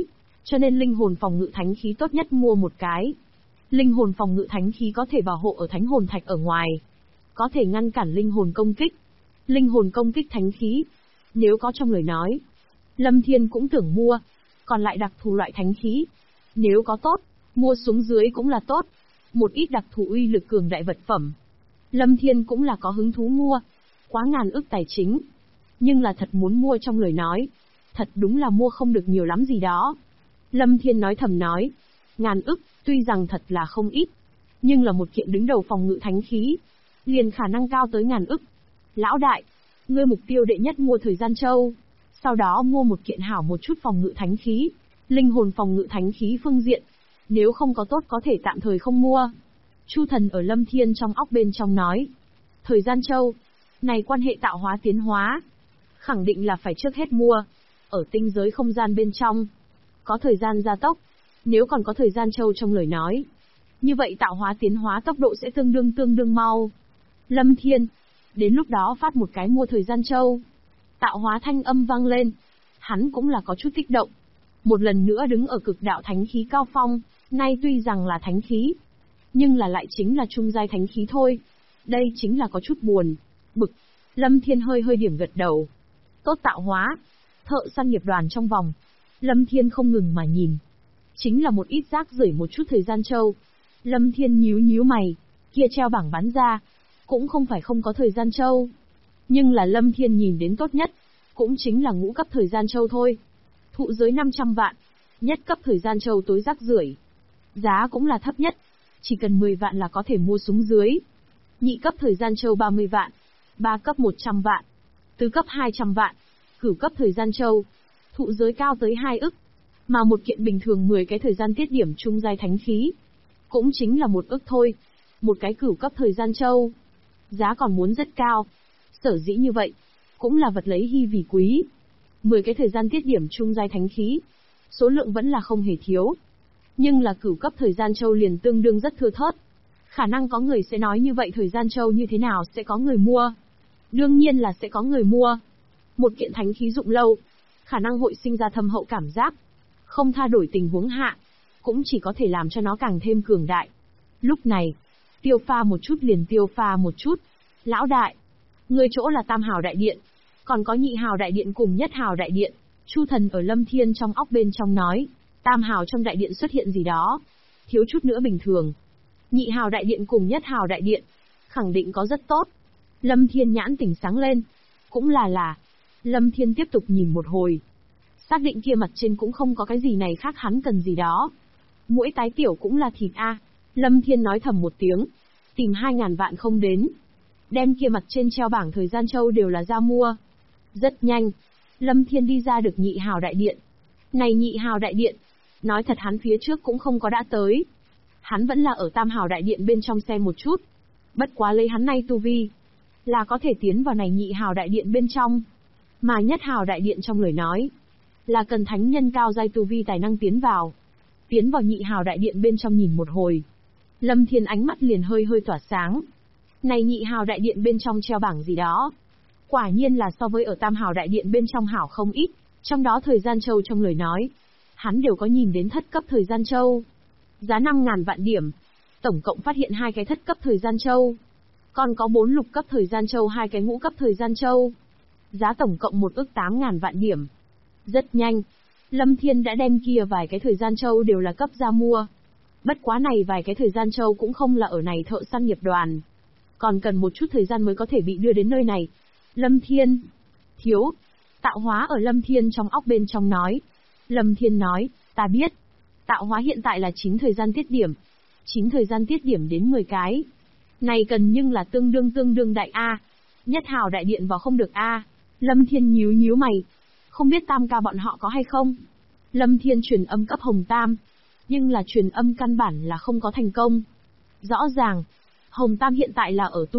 cho nên linh hồn phòng ngự thánh khí tốt nhất mua một cái. Linh hồn phòng ngự thánh khí có thể bảo hộ ở thánh hồn thạch ở ngoài, có thể ngăn cản linh hồn công kích. Linh hồn công kích thánh khí, nếu có trong lời nói, Lâm Thiên cũng tưởng mua. Còn lại đặc thù loại thánh khí, nếu có tốt, mua xuống dưới cũng là tốt. Một ít đặc thù uy lực cường đại vật phẩm, Lâm Thiên cũng là có hứng thú mua. Quá ngàn ức tài chính, nhưng là thật muốn mua trong lời nói, thật đúng là mua không được nhiều lắm gì đó. Lâm Thiên nói thầm nói, ngàn ức, tuy rằng thật là không ít, nhưng là một kiện đứng đầu phòng ngự thánh khí, liền khả năng cao tới ngàn ức. Lão đại, ngươi mục tiêu đệ nhất mua thời gian châu, sau đó mua một kiện hảo một chút phòng ngự thánh khí, linh hồn phòng ngự thánh khí phương diện, nếu không có tốt có thể tạm thời không mua. Chu Thần ở Lâm Thiên trong óc bên trong nói, thời gian châu, này quan hệ tạo hóa tiến hóa, khẳng định là phải trước hết mua. Ở tinh giới không gian bên trong, có thời gian gia tốc, nếu còn có thời gian châu trong lời nói, như vậy tạo hóa tiến hóa tốc độ sẽ tương đương mau. Lâm Thiên, đến lúc đó phát một cái mua thời gian châu. Tạo hóa thanh âm vang lên, hắn cũng là có chút kích động. Một lần nữa đứng ở cực đạo thánh khí cao phong, nay tuy rằng là thánh khí, nhưng là lại chính là trung giai thánh khí thôi. Đây chính là có chút buồn, bực. Lâm Thiên hơi điểm gật đầu. Tốt tạo hóa, thợ săn nghiệp đoàn trong vòng. Lâm Thiên không ngừng mà nhìn. Chính là một ít rác rưởi một chút thời gian châu. Lâm Thiên nhíu mày, kia treo bảng bán ra, cũng không phải không có thời gian châu. Nhưng là Lâm Thiên nhìn đến tốt nhất, cũng chính là ngũ cấp thời gian châu thôi. Thụ giới 500 vạn, nhất cấp thời gian châu tối rác rưởi. Giá cũng là thấp nhất, chỉ cần 10 vạn là có thể mua xuống dưới. Nhị cấp thời gian châu 30 vạn, 3 cấp 100 vạn, tứ cấp 200 vạn, cửu cấp thời gian châu, thụ giới cao tới 2 ức. Mà một kiện bình thường 10 cái thời gian tiết điểm trung giai thánh khí, cũng chính là 1 ức thôi. Một cái cửu cấp thời gian châu, giá còn muốn rất cao. Sở dĩ như vậy, cũng là vật lấy hy vì quý. 10 cái thời gian tiết điểm trung giai thánh khí, số lượng vẫn là không hề thiếu. Nhưng là cửu cấp thời gian châu liền tương đương rất thưa thớt. Khả năng có người sẽ nói như vậy thời gian châu như thế nào sẽ có người mua. Đương nhiên là sẽ có người mua. Một kiện thánh khí dụng lâu, khả năng hội sinh ra thâm hậu cảm giác. Không tha đổi tình huống hạ, cũng chỉ có thể làm cho nó càng thêm cường đại. Lúc này, tiêu pha một chút liền tiêu pha một chút. Lão đại, người chỗ là tam hào đại điện, còn có nhị hào đại điện cùng nhất hào đại điện. Chu Thần ở Lâm Thiên trong óc bên trong nói, tam hào trong đại điện xuất hiện gì đó, thiếu chút nữa bình thường. Nhị hào đại điện cùng nhất hào đại điện, khẳng định có rất tốt. Lâm Thiên nhãn tỉnh sáng lên, cũng là. Lâm Thiên tiếp tục nhìn một hồi, xác định kia mặt trên cũng không có cái gì này khác hắn cần gì đó. Mỗi tái tiểu cũng là thịt a. Lâm Thiên nói thầm một tiếng, tìm 2.000 vạn không đến, đem kia mặt trên treo bảng thời gian châu đều là ra mua. Rất nhanh, Lâm Thiên đi ra được nhị hào đại điện. Này nhị hào đại điện, nói thật hắn phía trước cũng không có đã tới. Hắn vẫn là ở tam hào đại điện bên trong xem một chút. Bất quá lấy hắn nay tu vi, là có thể tiến vào này nhị hào đại điện bên trong. Mà nhất hào đại điện trong lời nói, là cần thánh nhân cao giai tu vi tài năng tiến vào. Tiến vào nhị hào đại điện bên trong nhìn một hồi, Lâm Thiên ánh mắt liền hơi tỏa sáng. Này nhị hào đại điện bên trong treo bảng gì đó, quả nhiên là so với ở tam hào đại điện bên trong hảo không ít. Trong đó thời gian châu trong lời nói, hắn đều có nhìn đến thất cấp thời gian châu. Giá 5.000 vạn điểm, tổng cộng phát hiện 2 cái thất cấp thời gian châu. Còn có 4 lục cấp thời gian châu 2 cái ngũ cấp thời gian châu. Giá tổng cộng 1 ức 8.000 vạn điểm. Rất nhanh, Lâm Thiên đã đem kia vài cái thời gian châu đều là cấp ra mua. Bất quá này vài cái thời gian châu cũng không là ở này thợ săn nghiệp đoàn. Còn cần một chút thời gian mới có thể bị đưa đến nơi này. Lâm Thiên, thiếu, tạo hóa ở Lâm Thiên trong óc bên trong nói. Lâm Thiên nói, ta biết. Tạo hóa hiện tại là 9 thời gian tiết điểm. 9 thời gian tiết điểm đến 10 cái. Này cần nhưng là tương đương đại A. Nhất hào đại điện vào không được A. Lâm Thiên nhíu mày. Không biết tam ca bọn họ có hay không? Lâm Thiên truyền âm cấp Hồng Tam. Nhưng là truyền âm căn bản là không có thành công. Rõ ràng, Hồng Tam hiện tại là ở tu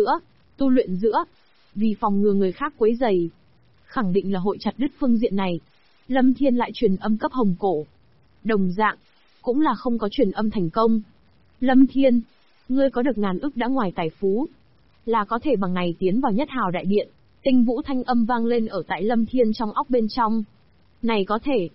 luyện giữa. Vì phòng ngừa người khác quấy rầy, khẳng định là hội chặt đứt phương diện này. Lâm Thiên lại truyền âm cấp Hồng Cổ. Đồng dạng, cũng là không có truyền âm thành công. Lâm Thiên, ngươi có được ngàn ức đã ngoài tài phú, là có thể bằng này tiến vào nhất hào đại điện. Tinh vũ thanh âm vang lên ở tại Lâm Thiên trong óc bên trong. Này có thể.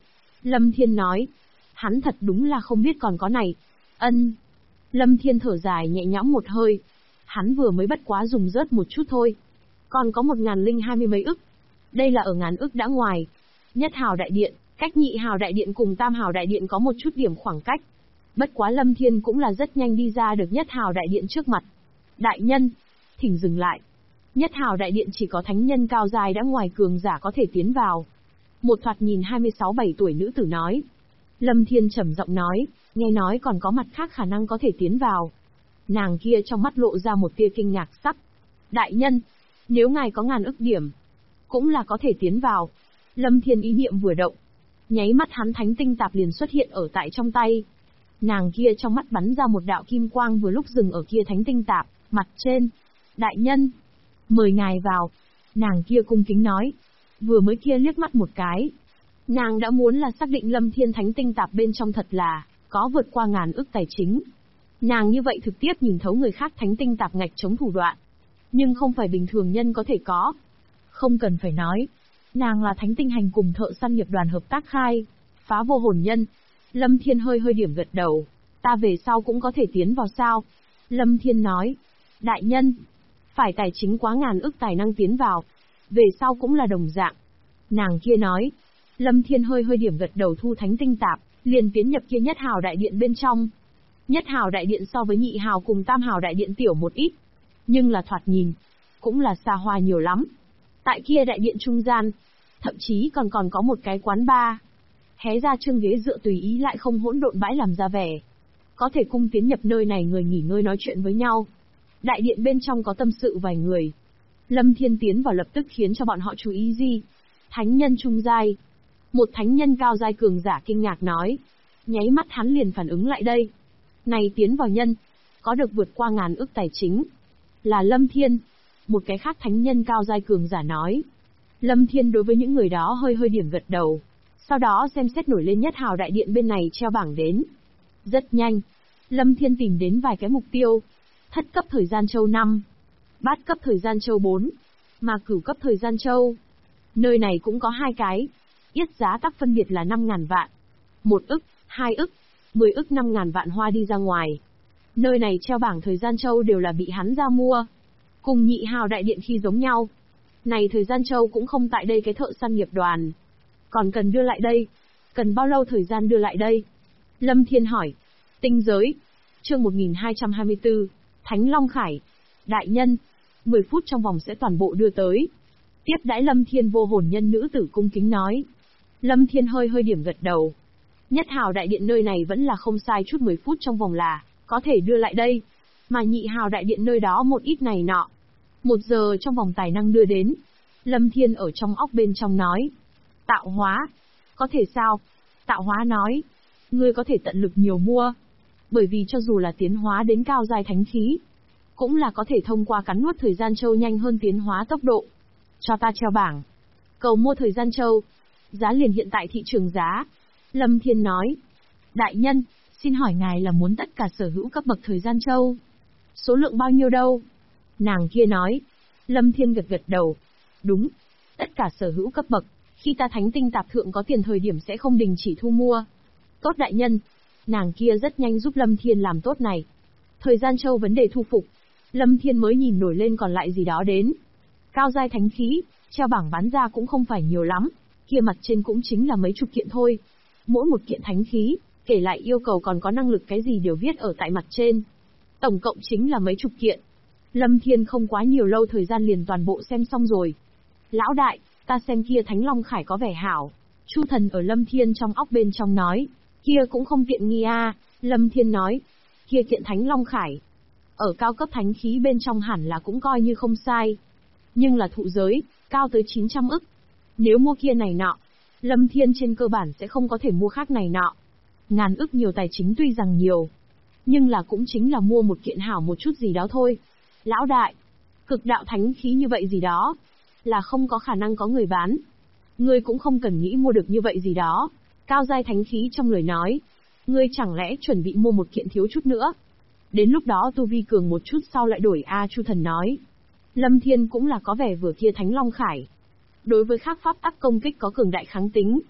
Lâm Thiên nói. Hắn thật đúng là không biết còn có này. Ân. Lâm Thiên thở dài nhẹ nhõm một hơi. Hắn vừa mới bất quá dùng rớt một chút thôi. Còn có 1020 mấy ức. Đây là ở ngàn ức đã ngoài. Nhất hào đại điện, cách nhị hào đại điện cùng tam hào đại điện có một chút điểm khoảng cách. Bất quá Lâm Thiên cũng là rất nhanh đi ra được nhất hào đại điện trước mặt. Đại nhân, thỉnh dừng lại. Nhất hào đại điện chỉ có thánh nhân cao dài đã ngoài cường giả có thể tiến vào. Một thoạt nhìn 26-7 tuổi nữ tử nói. Lâm Thiên trầm giọng nói, nghe nói còn có mặt khác khả năng có thể tiến vào. Nàng kia trong mắt lộ ra một tia kinh ngạc sắc. Đại nhân, nếu ngài có ngàn ức điểm, cũng là có thể tiến vào. Lâm Thiên ý niệm vừa động. Nháy mắt hắn thánh tinh tạp liền xuất hiện ở tại trong tay. Nàng kia trong mắt bắn ra một đạo kim quang vừa lúc dừng ở kia thánh tinh tạp, mặt trên. Đại nhân, mời ngài vào. Nàng kia cung kính nói. Vừa mới kia liếc mắt một cái. Nàng đã muốn là xác định Lâm Thiên thánh tinh tạp bên trong thật là, có vượt qua ngàn ức tài chính. Nàng như vậy thực tiếp nhìn thấu người khác thánh tinh tạp ngạch chống thủ đoạn. Nhưng không phải bình thường nhân có thể có. Không cần phải nói. Nàng là thánh tinh hành cùng thợ săn nghiệp đoàn hợp tác khai. Phá vô hồn nhân. Lâm Thiên hơi điểm gật đầu. Ta về sau cũng có thể tiến vào sao? Lâm Thiên nói. Đại nhân. Phải tài chính quá ngàn ức tài năng tiến vào. Về sau cũng là đồng dạng. Nàng kia nói. Lâm Thiên hơi điểm gật đầu thu thánh tinh tạp, liền tiến nhập kia nhất hào đại điện bên trong. Nhất hào đại điện so với nhị hào cùng tam hào đại điện tiểu một ít. Nhưng là thoạt nhìn, cũng là xa hoa nhiều lắm. Tại kia đại điện trung gian, thậm chí còn có một cái quán bar. Hé ra chương ghế dựa tùy ý lại không hỗn độn bãi làm ra vẻ. Có thể cung tiến nhập nơi này người nghỉ ngơi nói chuyện với nhau. Đại điện bên trong có tâm sự vài người. Lâm Thiên tiến vào lập tức khiến cho bọn họ chú ý gì. Thánh nhân trung giai. Một thánh nhân cao giai cường giả kinh ngạc nói. Nháy mắt hắn liền phản ứng lại đây. Này tiến vào nhân, có được vượt qua ngàn ức tài chính. Là Lâm Thiên. Một cái khác thánh nhân cao giai cường giả nói. Lâm Thiên đối với những người đó hơi điểm gật đầu. Sau đó xem xét nổi lên nhất hào đại điện bên này treo bảng đến. Rất nhanh. Lâm Thiên tìm đến vài cái mục tiêu. Thất cấp thời gian châu 5. Bát cấp thời gian châu 4. Mà cửu cấp thời gian châu. Nơi này cũng có hai cái. Yết giá tắc phân biệt là 5.000 vạn. 1 ức, 2 ức, 10 ức 5.000 vạn hoa đi ra ngoài. Nơi này treo bảng thời gian châu đều là bị hắn ra mua. Cùng nhị hào đại điện khi giống nhau. Này thời gian châu cũng không tại đây cái thợ săn nghiệp đoàn. Còn cần đưa lại đây. Cần bao lâu thời gian đưa lại đây? Lâm Thiên hỏi. Tinh giới. Chương 1224. Thánh Long Khải. Đại nhân. 10 phút trong vòng sẽ toàn bộ đưa tới. Tiếp đãi Lâm Thiên vô hồn nhân nữ tử cung kính nói. Lâm Thiên hơi điểm gật đầu. Nhất hào đại điện nơi này vẫn là không sai chút 10 phút trong vòng là có thể đưa lại đây. Mà nhị hào đại điện nơi đó một ít này nọ. 1 giờ trong vòng tài năng đưa đến. Lâm Thiên ở trong óc bên trong nói. Tạo hóa. Có thể sao? Tạo hóa nói. Ngươi có thể tận lực nhiều mua. Bởi vì cho dù là tiến hóa đến cao giai thánh khí, cũng là có thể thông qua cắn nuốt thời gian châu nhanh hơn tiến hóa tốc độ. Cho ta treo bảng. Cầu mua thời gian châu. Giá liền hiện tại thị trường giá. Lâm Thiên nói. Đại nhân, xin hỏi ngài là muốn tất cả sở hữu cấp bậc thời gian châu. Số lượng bao nhiêu đâu? Nàng kia nói. Lâm Thiên gật đầu. Đúng. Tất cả sở hữu cấp bậc. Khi ta thánh tinh tạp thượng có tiền thời điểm sẽ không đình chỉ thu mua. Tốt đại nhân. Nàng kia rất nhanh giúp Lâm Thiên làm tốt này. Thời gian châu vấn đề thu phục. Lâm Thiên mới nhìn nổi lên còn lại gì đó đến. Cao giai thánh khí, treo bảng bán ra cũng không phải nhiều lắm. Kia mặt trên cũng chính là mấy chục kiện thôi. Mỗi một kiện thánh khí, kể lại yêu cầu còn có năng lực cái gì đều viết ở tại mặt trên. Tổng cộng chính là mấy chục kiện. Lâm Thiên không quá nhiều lâu thời gian liền toàn bộ xem xong rồi. Lão đại, ta xem kia Thánh Long Khải có vẻ hảo. Chu Thần ở Lâm Thiên trong óc bên trong nói. Kia cũng không tiện nghi a. Lâm Thiên nói. Kia kiện Thánh Long Khải. Ở cao cấp thánh khí bên trong hẳn là cũng coi như không sai. Nhưng là thụ giới, cao tới 900 ức. Nếu mua kia này nọ, Lâm Thiên trên cơ bản sẽ không có thể mua khác này nọ. Ngàn ức nhiều tài chính tuy rằng nhiều, nhưng là cũng chính là mua một kiện hảo một chút gì đó thôi. Lão đại, cực đạo thánh khí như vậy gì đó, là không có khả năng có người bán. Ngươi cũng không cần nghĩ mua được như vậy gì đó. Cao giai thánh khí trong lời nói, ngươi chẳng lẽ chuẩn bị mua một kiện thiếu chút nữa. Đến lúc đó tu vi cường một chút sau lại đổi a. Chu Thần nói. Lâm Thiên cũng là có vẻ vừa kia Thánh Long Khải. Đối với khác pháp tắc công kích có cường đại kháng tính.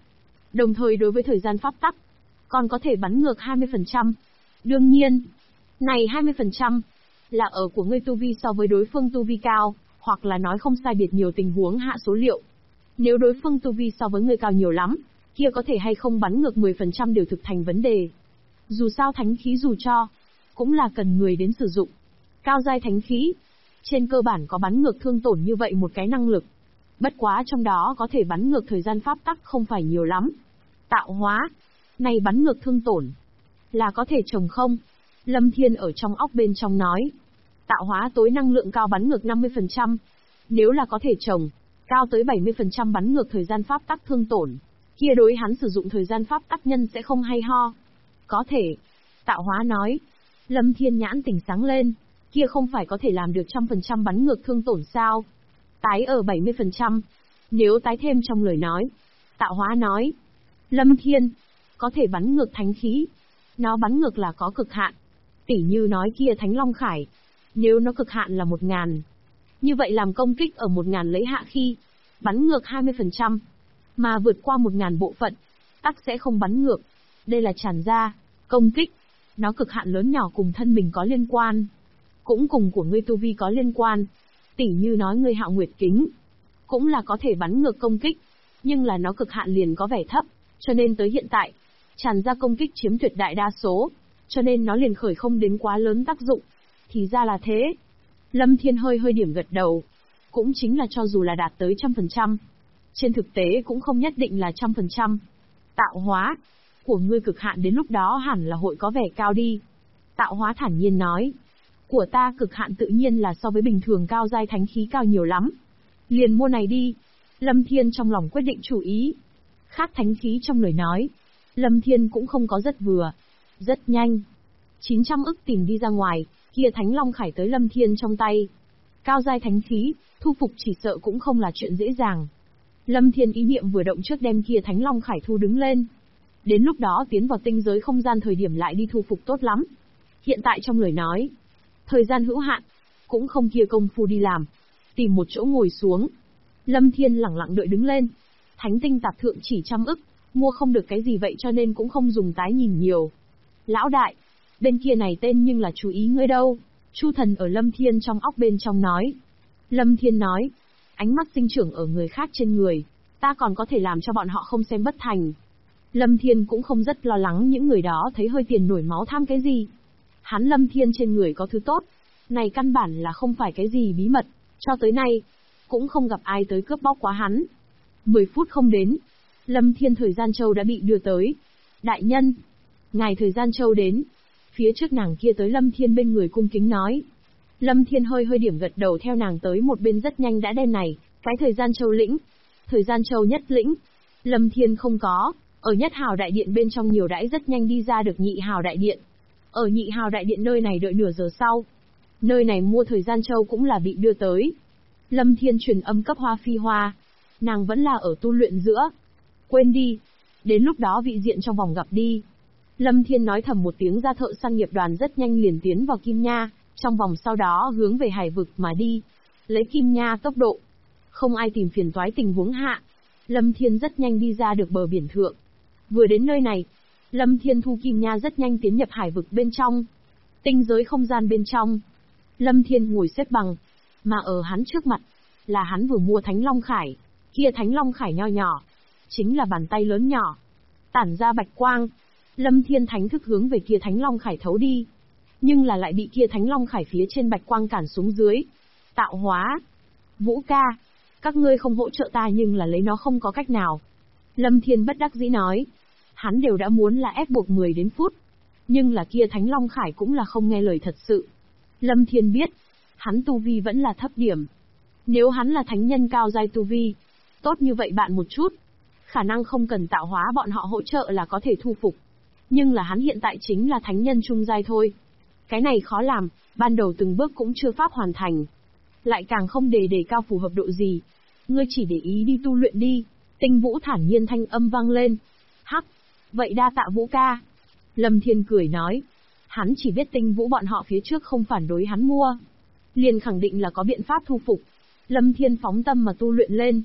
Đồng thời đối với thời gian pháp tắc, còn có thể bắn ngược 20%. Đương nhiên, này 20% là ở của ngươi tu vi so với đối phương tu vi cao, hoặc là nói không sai biệt nhiều tình huống hạ số liệu. Nếu đối phương tu vi so với ngươi cao nhiều lắm, kia có thể hay không bắn ngược 10% đều thực thành vấn đề. Dù sao thánh khí dù cho, cũng là cần người đến sử dụng. Cao giai thánh khí, trên cơ bản có bắn ngược thương tổn như vậy một cái năng lực. Bất quá trong đó có thể bắn ngược thời gian pháp tắc không phải nhiều lắm. Tạo hóa, này bắn ngược thương tổn, là có thể trồng không? Lâm Thiên ở trong óc bên trong nói. Tạo hóa tối năng lượng cao bắn ngược 50%. Nếu là có thể trồng, cao tới 70% bắn ngược thời gian pháp tắc thương tổn. Kia đối hắn sử dụng thời gian pháp tắc nhân sẽ không hay ho. Có thể. Tạo hóa nói. Lâm Thiên nhãn tỉnh sáng lên. Kia không phải có thể làm được 100% bắn ngược thương tổn sao? Tái ở 70%. Nếu tái thêm trong lời nói. Tạo hóa nói. Lâm Thiên, có thể bắn ngược thánh khí. Nó bắn ngược là có cực hạn. Tỉ như nói kia Thánh Long Khải. Nếu nó cực hạn là 1000. Như vậy làm công kích ở 1000 lấy hạ khi, bắn ngược 20%. Mà vượt qua 1000 bộ phận, tắc sẽ không bắn ngược. Đây là tràn ra, công kích. Nó cực hạn lớn nhỏ cùng thân mình có liên quan. Cũng cùng của ngươi tu vi có liên quan. Tỉ như nói ngươi Hạo Nguyệt Kính. Cũng là có thể bắn ngược công kích. Nhưng là nó cực hạn liền có vẻ thấp. Cho nên tới hiện tại, tràn ra công kích chiếm tuyệt đại đa số. Cho nên nó liền khởi không đến quá lớn tác dụng. Thì ra là thế. Lâm Thiên hơi điểm gật đầu. Cũng chính là cho dù là đạt tới 100%. Trên thực tế cũng không nhất định là 100%. Tạo hóa của ngươi cực hạn đến lúc đó hẳn là hội có vẻ cao đi. Tạo hóa thản nhiên nói. Của ta cực hạn tự nhiên là so với bình thường cao giai thánh khí cao nhiều lắm. Liền mua này đi. Lâm Thiên trong lòng quyết định chủ ý. Khác thánh khí trong lời nói. Lâm Thiên cũng không có rất vừa. Rất nhanh. 900 ức tìm đi ra ngoài, kia Thánh Long Khải tới Lâm Thiên trong tay. Cao giai thánh khí, thu phục chỉ sợ cũng không là chuyện dễ dàng. Lâm Thiên ý niệm vừa động trước đem kia Thánh Long Khải thu đứng lên. Đến lúc đó tiến vào tinh giới không gian thời điểm lại đi thu phục tốt lắm. Hiện tại trong lời nói, thời gian hữu hạn, cũng không kia công phu đi làm. Tìm một chỗ ngồi xuống. Lâm Thiên lẳng lặng đợi đứng lên. Thánh tinh tạp thượng chỉ 100 ức, mua không được cái gì vậy cho nên cũng không dùng tái nhìn nhiều. Lão đại, bên kia này tên nhưng là chú ý ngươi đâu? Chu Thần ở Lâm Thiên trong óc bên trong nói. Lâm Thiên nói, ánh mắt sinh trưởng ở người khác trên người, ta còn có thể làm cho bọn họ không xem bất thành. Lâm Thiên cũng không rất lo lắng những người đó thấy hơi tiền nổi máu tham cái gì. Hắn Lâm Thiên trên người có thứ tốt, này căn bản là không phải cái gì bí mật, cho tới nay, cũng không gặp ai tới cướp bóc quá hắn. 10 phút không đến, Lâm Thiên thời gian châu đã bị đưa tới. Đại nhân, ngài thời gian châu đến. Phía trước nàng kia tới Lâm Thiên bên người cung kính nói. Lâm Thiên hơi điểm gật đầu theo nàng tới một bên rất nhanh đã đem này, cái thời gian châu lĩnh. Thời gian châu nhất lĩnh. Lâm Thiên không có, ở nhất hào đại điện bên trong nhiều đãi rất nhanh đi ra được nhị hào đại điện. Ở nhị hào đại điện nơi này đợi nửa giờ sau. Nơi này mua thời gian châu cũng là bị đưa tới. Lâm Thiên truyền âm cấp Hoa Phi Hoa. Nàng vẫn là ở tu luyện giữa. Quên đi. Đến lúc đó vị diện trong vòng gặp đi. Lâm Thiên nói thầm một tiếng ra thợ săn nghiệp đoàn rất nhanh liền tiến vào Kim Nha, trong vòng sau đó hướng về hải vực mà đi. Lấy Kim Nha tốc độ. Không ai tìm phiền toái tình huống hạ. Lâm Thiên rất nhanh đi ra được bờ biển thượng. Vừa đến nơi này, Lâm Thiên thu Kim Nha rất nhanh tiến nhập hải vực bên trong. Tinh giới không gian bên trong. Lâm Thiên ngồi xếp bằng. Mà ở hắn trước mặt, là hắn vừa mua Thánh Long Khải. Kia Thánh Long Khải nho nhỏ. Chính là bàn tay lớn nhỏ. Tản ra bạch quang. Lâm Thiên thánh thức hướng về kia Thánh Long Khải thấu đi. Nhưng là lại bị kia Thánh Long Khải phía trên bạch quang cản xuống dưới. Tạo hóa. Vũ ca. Các ngươi không hỗ trợ ta nhưng là lấy nó không có cách nào. Lâm Thiên bất đắc dĩ nói. Hắn đều đã muốn là ép buộc 10 đến phút. Nhưng là kia Thánh Long Khải cũng là không nghe lời thật sự. Lâm Thiên biết. Hắn tu vi vẫn là thấp điểm. Nếu hắn là thánh nhân cao giai tu vi. Tốt như vậy bạn một chút. Khả năng không cần tạo hóa bọn họ hỗ trợ là có thể thu phục. Nhưng là hắn hiện tại chính là thánh nhân trung giai thôi. Cái này khó làm, ban đầu từng bước cũng chưa pháp hoàn thành. Lại càng không đề cao phù hợp độ gì. Ngươi chỉ để ý đi tu luyện đi. Tinh Vũ thản nhiên thanh âm vang lên. Hắc, vậy đa tạ Vũ ca. Lâm Thiên cười nói. Hắn chỉ biết Tinh Vũ bọn họ phía trước không phản đối hắn mua. Liền khẳng định là có biện pháp thu phục. Lâm Thiên phóng tâm mà tu luyện lên.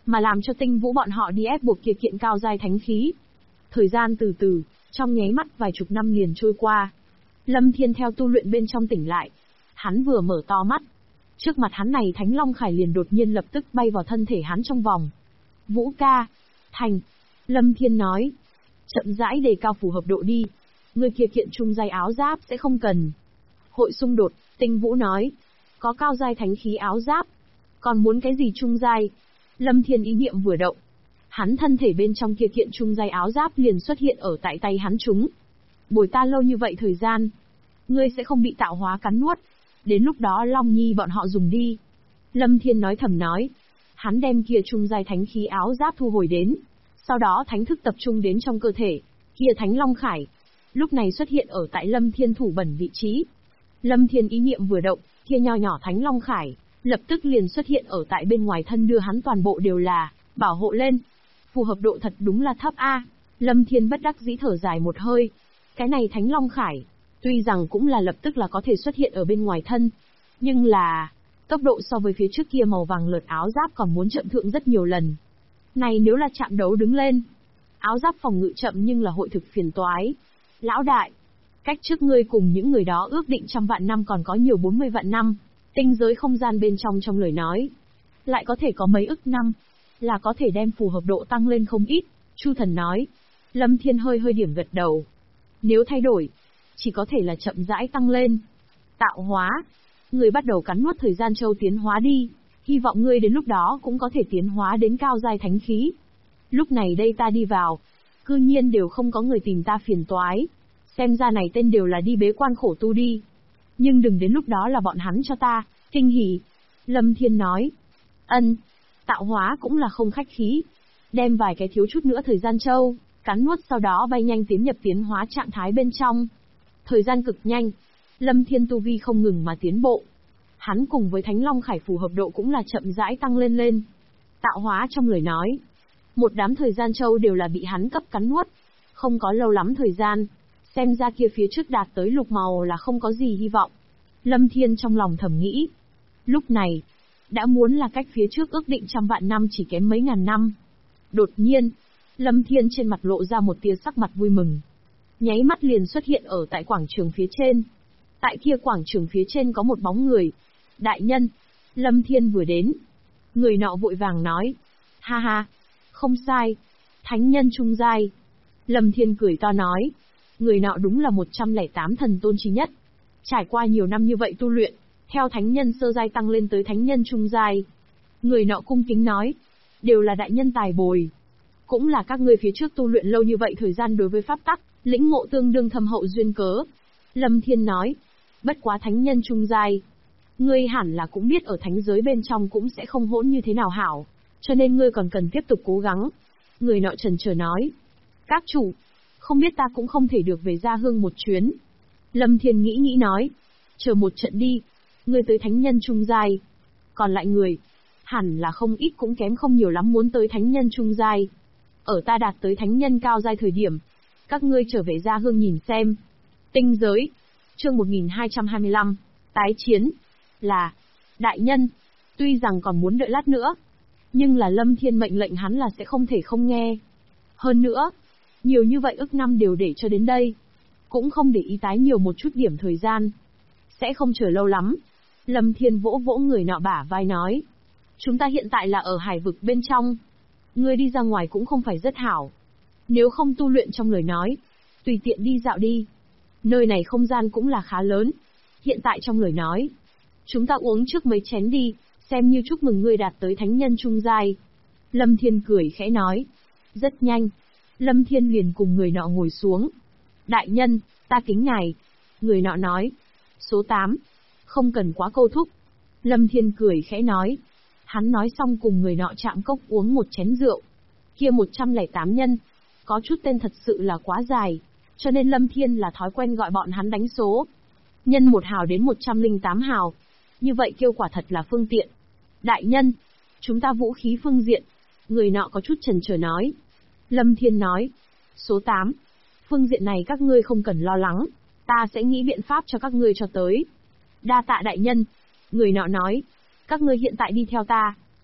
mà làm cho Tinh Vũ bọn họ đi ép buộc kia kiện cao giai thánh khí. Thời gian từ từ, trong nháy mắt vài chục năm liền trôi qua. Lâm Thiên theo tu luyện bên trong tỉnh lại. Hắn vừa mở to mắt. Trước mặt hắn này Thánh Long Khải liền đột nhiên lập tức bay vào thân thể hắn trong vòng. Vũ ca. Thành. Lâm Thiên nói. Chậm rãi đề cao phù hợp độ đi. Người kia kiện trung giai áo giáp sẽ không cần. Hội xung đột, Tinh Vũ nói. Có cao giai thánh khí áo giáp. Còn muốn cái gì trung giai? Lâm Thiên ý niệm vừa động. Hắn thân thể bên trong kia kiện trung giai áo giáp liền xuất hiện ở tại tay hắn chúng. Bồi ta lâu như vậy thời gian. Ngươi sẽ không bị tạo hóa cắn nuốt. Đến lúc đó Long Nhi bọn họ dùng đi. Lâm Thiên nói thầm nói. Hắn đem kia trung giai thánh khí áo giáp thu hồi đến. Sau đó thánh thức tập trung đến trong cơ thể. Kia Thánh Long Khải. Lúc này xuất hiện ở tại Lâm Thiên thủ bẩn vị trí. Lâm Thiên ý niệm vừa động, kia nho nhỏ Thánh Long Khải, lập tức liền xuất hiện ở tại bên ngoài thân đưa hắn toàn bộ đều là, bảo hộ lên. Phù hợp độ thật đúng là thấp a. Lâm Thiên bất đắc dĩ thở dài một hơi. Cái này Thánh Long Khải, tuy rằng cũng là lập tức là có thể xuất hiện ở bên ngoài thân, nhưng là, tốc độ so với phía trước kia màu vàng lợt áo giáp còn muốn chậm thượng rất nhiều lần. Này nếu là chạm đấu đứng lên, áo giáp phòng ngự chậm nhưng là hội thực phiền toái. Lão đại, cách trước ngươi cùng những người đó ước định 100 vạn năm còn có nhiều 40 vạn năm, tinh giới không gian bên trong lời nói. Lại có thể có mấy ức năm, là có thể đem phù hợp độ tăng lên không ít, Chu Thần nói. Lâm Thiên hơi điểm gật đầu. Nếu thay đổi, chỉ có thể là chậm rãi tăng lên. Tạo hóa, người bắt đầu cắn nuốt thời gian châu tiến hóa đi, hy vọng ngươi đến lúc đó cũng có thể tiến hóa đến cao giai thánh khí. Lúc này đây ta đi vào, cư nhiên đều không có người tìm ta phiền toái. Xem ra này tên đều là đi bế quan khổ tu đi. Nhưng đừng đến lúc đó là bọn hắn cho ta, kinh hỉ. Lâm Thiên nói. Ân, tạo hóa cũng là không khách khí. Đem vài cái thiếu chút nữa thời gian châu, cắn nuốt sau đó bay nhanh tiến nhập tiến hóa trạng thái bên trong. Thời gian cực nhanh, Lâm Thiên tu vi không ngừng mà tiến bộ. Hắn cùng với Thánh Long Khải phù hợp độ cũng là chậm rãi tăng lên. Tạo hóa trong lời nói. Một đám thời gian châu đều là bị hắn cấp cắn nuốt. Không có lâu lắm thời gian. Xem ra kia phía trước đạt tới lục màu là không có gì hy vọng. Lâm Thiên trong lòng thầm nghĩ. Lúc này, đã muốn là cách phía trước ước định 100 vạn năm chỉ kém mấy ngàn năm. Đột nhiên, Lâm Thiên trên mặt lộ ra một tia sắc mặt vui mừng. Nháy mắt liền xuất hiện ở tại quảng trường phía trên. Tại kia quảng trường phía trên có một bóng người. Đại nhân, Lâm Thiên vừa đến. Người nọ vội vàng nói. Ha ha, không sai. Thánh nhân trung giai. Lâm Thiên cười to nói. Người nọ đúng là 108 thần tôn chí nhất. Trải qua nhiều năm như vậy tu luyện, theo thánh nhân sơ giai tăng lên tới thánh nhân trung giai. Người nọ cung kính nói. Đều là đại nhân tài bồi. Cũng là các ngươi phía trước tu luyện lâu như vậy thời gian đối với pháp tắc, lĩnh ngộ tương đương thâm hậu duyên cớ. Lâm Thiên nói. Bất quá thánh nhân trung giai. Ngươi hẳn là cũng biết ở thánh giới bên trong cũng sẽ không hỗn như thế nào hảo. Cho nên ngươi còn cần tiếp tục cố gắng. Người nọ chần chờ nói. Các chủ, không biết ta cũng không thể được về gia hương một chuyến. Lâm Thiên nghĩ nói. Chờ một trận đi. Ngươi tới thánh nhân trung giai. Còn lại người, hẳn là không ít cũng kém không nhiều lắm muốn tới thánh nhân trung giai. Ở ta đạt tới thánh nhân cao giai thời điểm, các ngươi trở về gia hương nhìn xem. Tinh giới. Chương 1225. Tái chiến. Là. Đại nhân. Tuy rằng còn muốn đợi lát nữa. Nhưng là Lâm Thiên mệnh lệnh hắn là sẽ không thể không nghe. Hơn nữa. Nhiều như vậy ức năm đều để cho đến đây. Cũng không để ý tái nhiều một chút điểm thời gian. Sẽ không chờ lâu lắm. Lâm Thiên vỗ người nọ bả vai nói. Chúng ta hiện tại là ở hải vực bên trong. Ngươi đi ra ngoài cũng không phải rất hảo. Nếu không tu luyện trong lời nói, tùy tiện đi dạo đi. Nơi này không gian cũng là khá lớn. Hiện tại trong lời nói, chúng ta uống trước mấy chén đi, xem như chúc mừng ngươi đạt tới thánh nhân trung giai. Lâm Thiên cười khẽ nói. Rất nhanh, Lâm Thiên liền cùng người nọ ngồi xuống. Đại nhân, ta kính ngài. Người nọ nói. Số 8. Không cần quá câu thúc. Lâm Thiên cười khẽ nói. Hắn nói xong cùng người nọ chạm cốc uống một chén rượu. Kia 108 nhân, có chút tên thật sự là quá dài, cho nên Lâm Thiên là thói quen gọi bọn hắn đánh số. Nhân 1 hào đến 108 hào. Như vậy kêu quả thật là phương tiện. Đại nhân, chúng ta vũ khí phương diện. Người nọ có chút chần chờ nói. Lâm Thiên nói. Số 8. Phương diện này các ngươi không cần lo lắng. Ta sẽ nghĩ biện pháp cho các ngươi cho tới. Đa tạ đại nhân. Người nọ nói. Các ngươi hiện tại đi theo ta.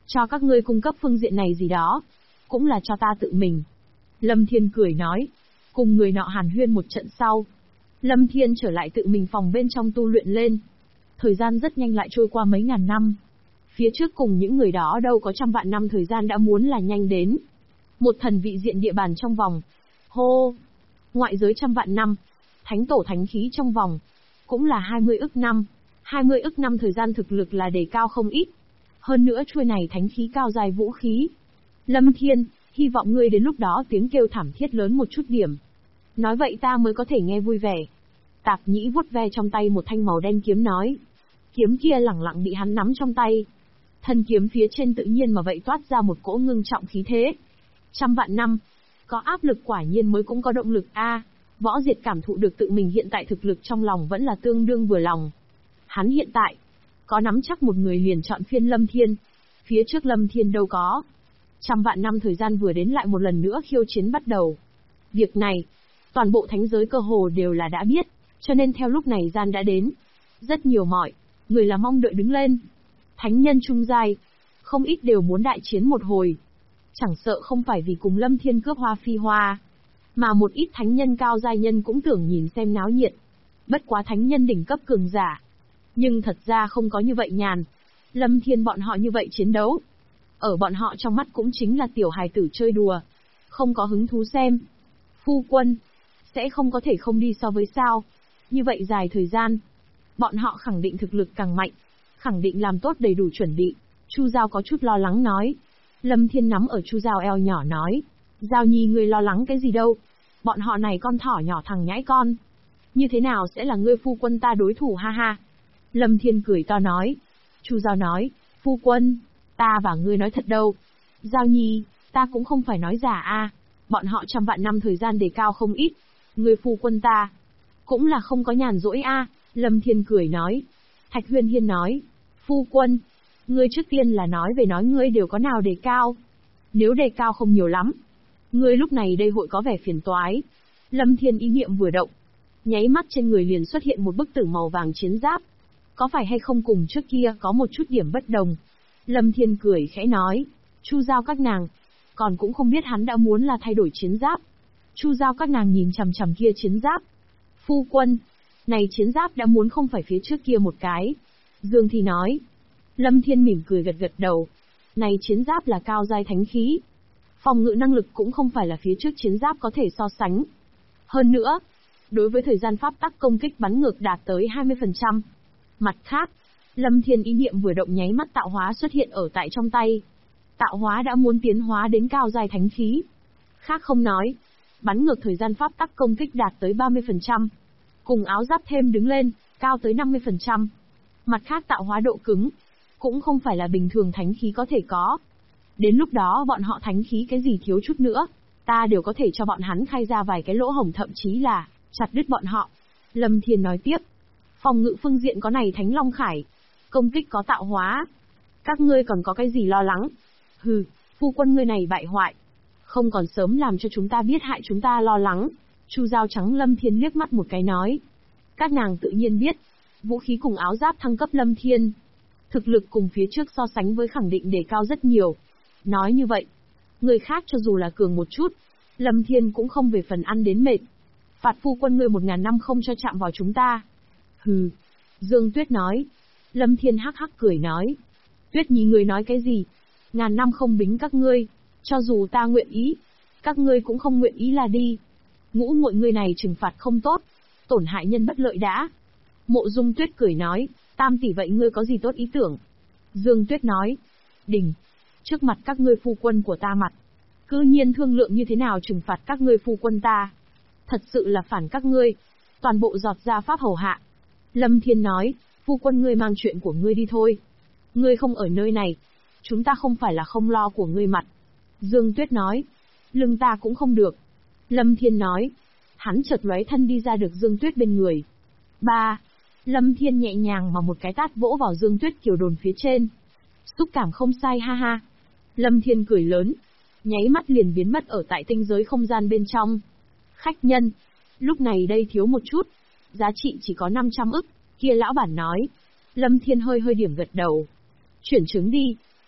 Cho các ngươi cung cấp phương diện này gì đó, cũng là cho ta tự mình. Lâm Thiên cười nói. Cùng người nọ hàn huyên một trận sau, Lâm Thiên trở lại tự mình phòng bên trong tu luyện lên. Thời gian rất nhanh lại trôi qua mấy ngàn năm. Phía trước cùng những người đó đâu có trăm vạn năm thời gian đã muốn là nhanh đến. Một thần vị diện địa bàn trong vòng. Hô! Ngoại giới trăm vạn năm. Thánh tổ thánh khí trong vòng. Cũng là 20 ức năm. 20 ức năm thời gian thực lực là đề cao không ít. Hơn nữa chuôi này thánh khí cao dài vũ khí. Lâm Thiên, hy vọng ngươi đến lúc đó tiếng kêu thảm thiết lớn một chút điểm. Nói vậy ta mới có thể nghe vui vẻ. Tạp Nhĩ vuốt ve trong tay một thanh màu đen kiếm nói. Kiếm kia lẳng lặng bị hắn nắm trong tay. Thân kiếm phía trên tự nhiên mà vậy toát ra một cỗ ngưng trọng khí thế. Trăm vạn năm, có áp lực quả nhiên mới cũng có động lực a. Võ Diệt cảm thụ được tự mình hiện tại thực lực trong lòng vẫn là tương đương vừa lòng. Hắn hiện tại, có nắm chắc một người liền chọn phiên Lâm Thiên. Phía trước Lâm Thiên đâu có. Trăm vạn năm thời gian vừa đến lại một lần nữa khiêu chiến bắt đầu. Việc này, toàn bộ thánh giới cơ hồ đều là đã biết, cho nên theo lúc này gian đã đến. Rất nhiều mọi người là mong đợi đứng lên. Thánh nhân trung giai, không ít đều muốn đại chiến một hồi. Chẳng sợ không phải vì cùng Lâm Thiên cướp hoa phi hoa, mà một ít thánh nhân cao giai nhân cũng tưởng nhìn xem náo nhiệt. Bất quá thánh nhân đỉnh cấp cường giả. Nhưng thật ra không có như vậy nhàn. Lâm Thiên bọn họ như vậy chiến đấu. Ở bọn họ trong mắt cũng chính là tiểu hài tử chơi đùa. Không có hứng thú xem. Phu quân, sẽ không có thể không đi so với sao. Như vậy dài thời gian. Bọn họ khẳng định thực lực càng mạnh. Khẳng định làm tốt đầy đủ chuẩn bị. Chu Giao có chút lo lắng nói. Lâm Thiên nắm ở Chu Giao eo nhỏ nói. Giao Nhi ngươi lo lắng cái gì đâu. Bọn họ này con thỏ nhỏ thằng nhãi con. Như thế nào sẽ là ngươi phu quân ta đối thủ ha ha. Lâm Thiên cười to nói. Chu Giao nói. Phu quân, ta và ngươi nói thật đâu. Giao Nhi, ta cũng không phải nói giả a. Bọn họ trăm vạn năm thời gian đề cao không ít. Ngươi phu quân ta cũng là không có nhàn rỗi a. Lâm Thiên cười nói. Thạch Huyên Hiên nói. Phu quân, ngươi trước tiên là nói về nói ngươi đều có nào đề cao. Nếu đề cao không nhiều lắm, ngươi lúc này đây hội có vẻ phiền toái. Lâm Thiên ý niệm vừa động, nháy mắt trên người liền xuất hiện một bức tử màu vàng chiến giáp. Có phải hay không cùng trước kia có một chút điểm bất đồng? Lâm Thiên cười khẽ nói. Chu Giao các nàng, còn cũng không biết hắn đã muốn là thay đổi chiến giáp. Chu Giao các nàng nhìn chằm chằm kia chiến giáp. Phu quân, này chiến giáp đã muốn không phải phía trước kia một cái. Dương Thì nói. Lâm Thiên mỉm cười gật gật đầu. Này chiến giáp là cao giai thánh khí. Phòng ngự năng lực cũng không phải là phía trước chiến giáp có thể so sánh. Hơn nữa, đối với thời gian pháp tắc công kích bắn ngược đạt tới 20%. Mặt khác, Lâm Thiên ý niệm vừa động nháy mắt tạo hóa xuất hiện ở tại trong tay. Tạo hóa đã muốn tiến hóa đến cao giai thánh khí. Khác không nói, bắn ngược thời gian pháp tắc công kích đạt tới 30%. Cùng áo giáp thêm đứng lên, cao tới 50%. Mặt khác tạo hóa độ cứng, cũng không phải là bình thường thánh khí có thể có. Đến lúc đó bọn họ thánh khí cái gì thiếu chút nữa, ta đều có thể cho bọn hắn khai ra vài cái lỗ hổng thậm chí là chặt đứt bọn họ. Lâm Thiên nói tiếp. Phòng ngự phương diện có này Thánh Long Khải, công kích có tạo hóa. Các ngươi còn có cái gì lo lắng? Hừ, phu quân ngươi này bại hoại. Không còn sớm làm cho chúng ta biết hại chúng ta lo lắng. Chu Giao trắng Lâm Thiên liếc mắt một cái nói. Các nàng tự nhiên biết, vũ khí cùng áo giáp thăng cấp Lâm Thiên. Thực lực cùng phía trước so sánh với khẳng định đề cao rất nhiều. Nói như vậy, người khác cho dù là cường một chút, Lâm Thiên cũng không về phần ăn đến mệt. Phạt phu quân ngươi 1000 năm không cho chạm vào chúng ta. Hừ. Dương Tuyết nói. Lâm Thiên hắc hắc cười nói. Tuyết Nhi ngươi nói cái gì? 1000 năm không bính các ngươi. Cho dù ta nguyện ý, các ngươi cũng không nguyện ý là đi. Ngũ muội ngươi này trừng phạt không tốt, tổn hại nhân bất lợi đã. Mộ Dung Tuyết cười nói. Tam tỷ vậy ngươi có gì tốt ý tưởng? Dương Tuyết nói. Đình. Trước mặt các ngươi phu quân của ta mặt. Cư nhiên thương lượng như thế nào trừng phạt các ngươi phu quân ta. Thật sự là phản các ngươi. Toàn bộ giọt ra pháp hầu hạ. Lâm Thiên nói. Phu quân ngươi mang chuyện của ngươi đi thôi. Ngươi không ở nơi này. Chúng ta không phải là không lo của ngươi mặt. Dương Tuyết nói. Lưng ta cũng không được. Lâm Thiên nói. Hắn chợt lóe thân đi ra được Dương Tuyết bên người. Ba. Lâm Thiên nhẹ nhàng mà một cái tát vỗ vào Dương Tuyết kiều đồn phía trên. Xúc cảm không sai ha ha. Lâm Thiên cười lớn. Nháy mắt liền biến mất ở tại tinh giới không gian bên trong. Khách nhân. Lúc này đây thiếu một chút. Giá trị chỉ có 500 ức. Kia lão bản nói. Lâm Thiên hơi hơi điểm gật đầu. Chuyển chứng đi.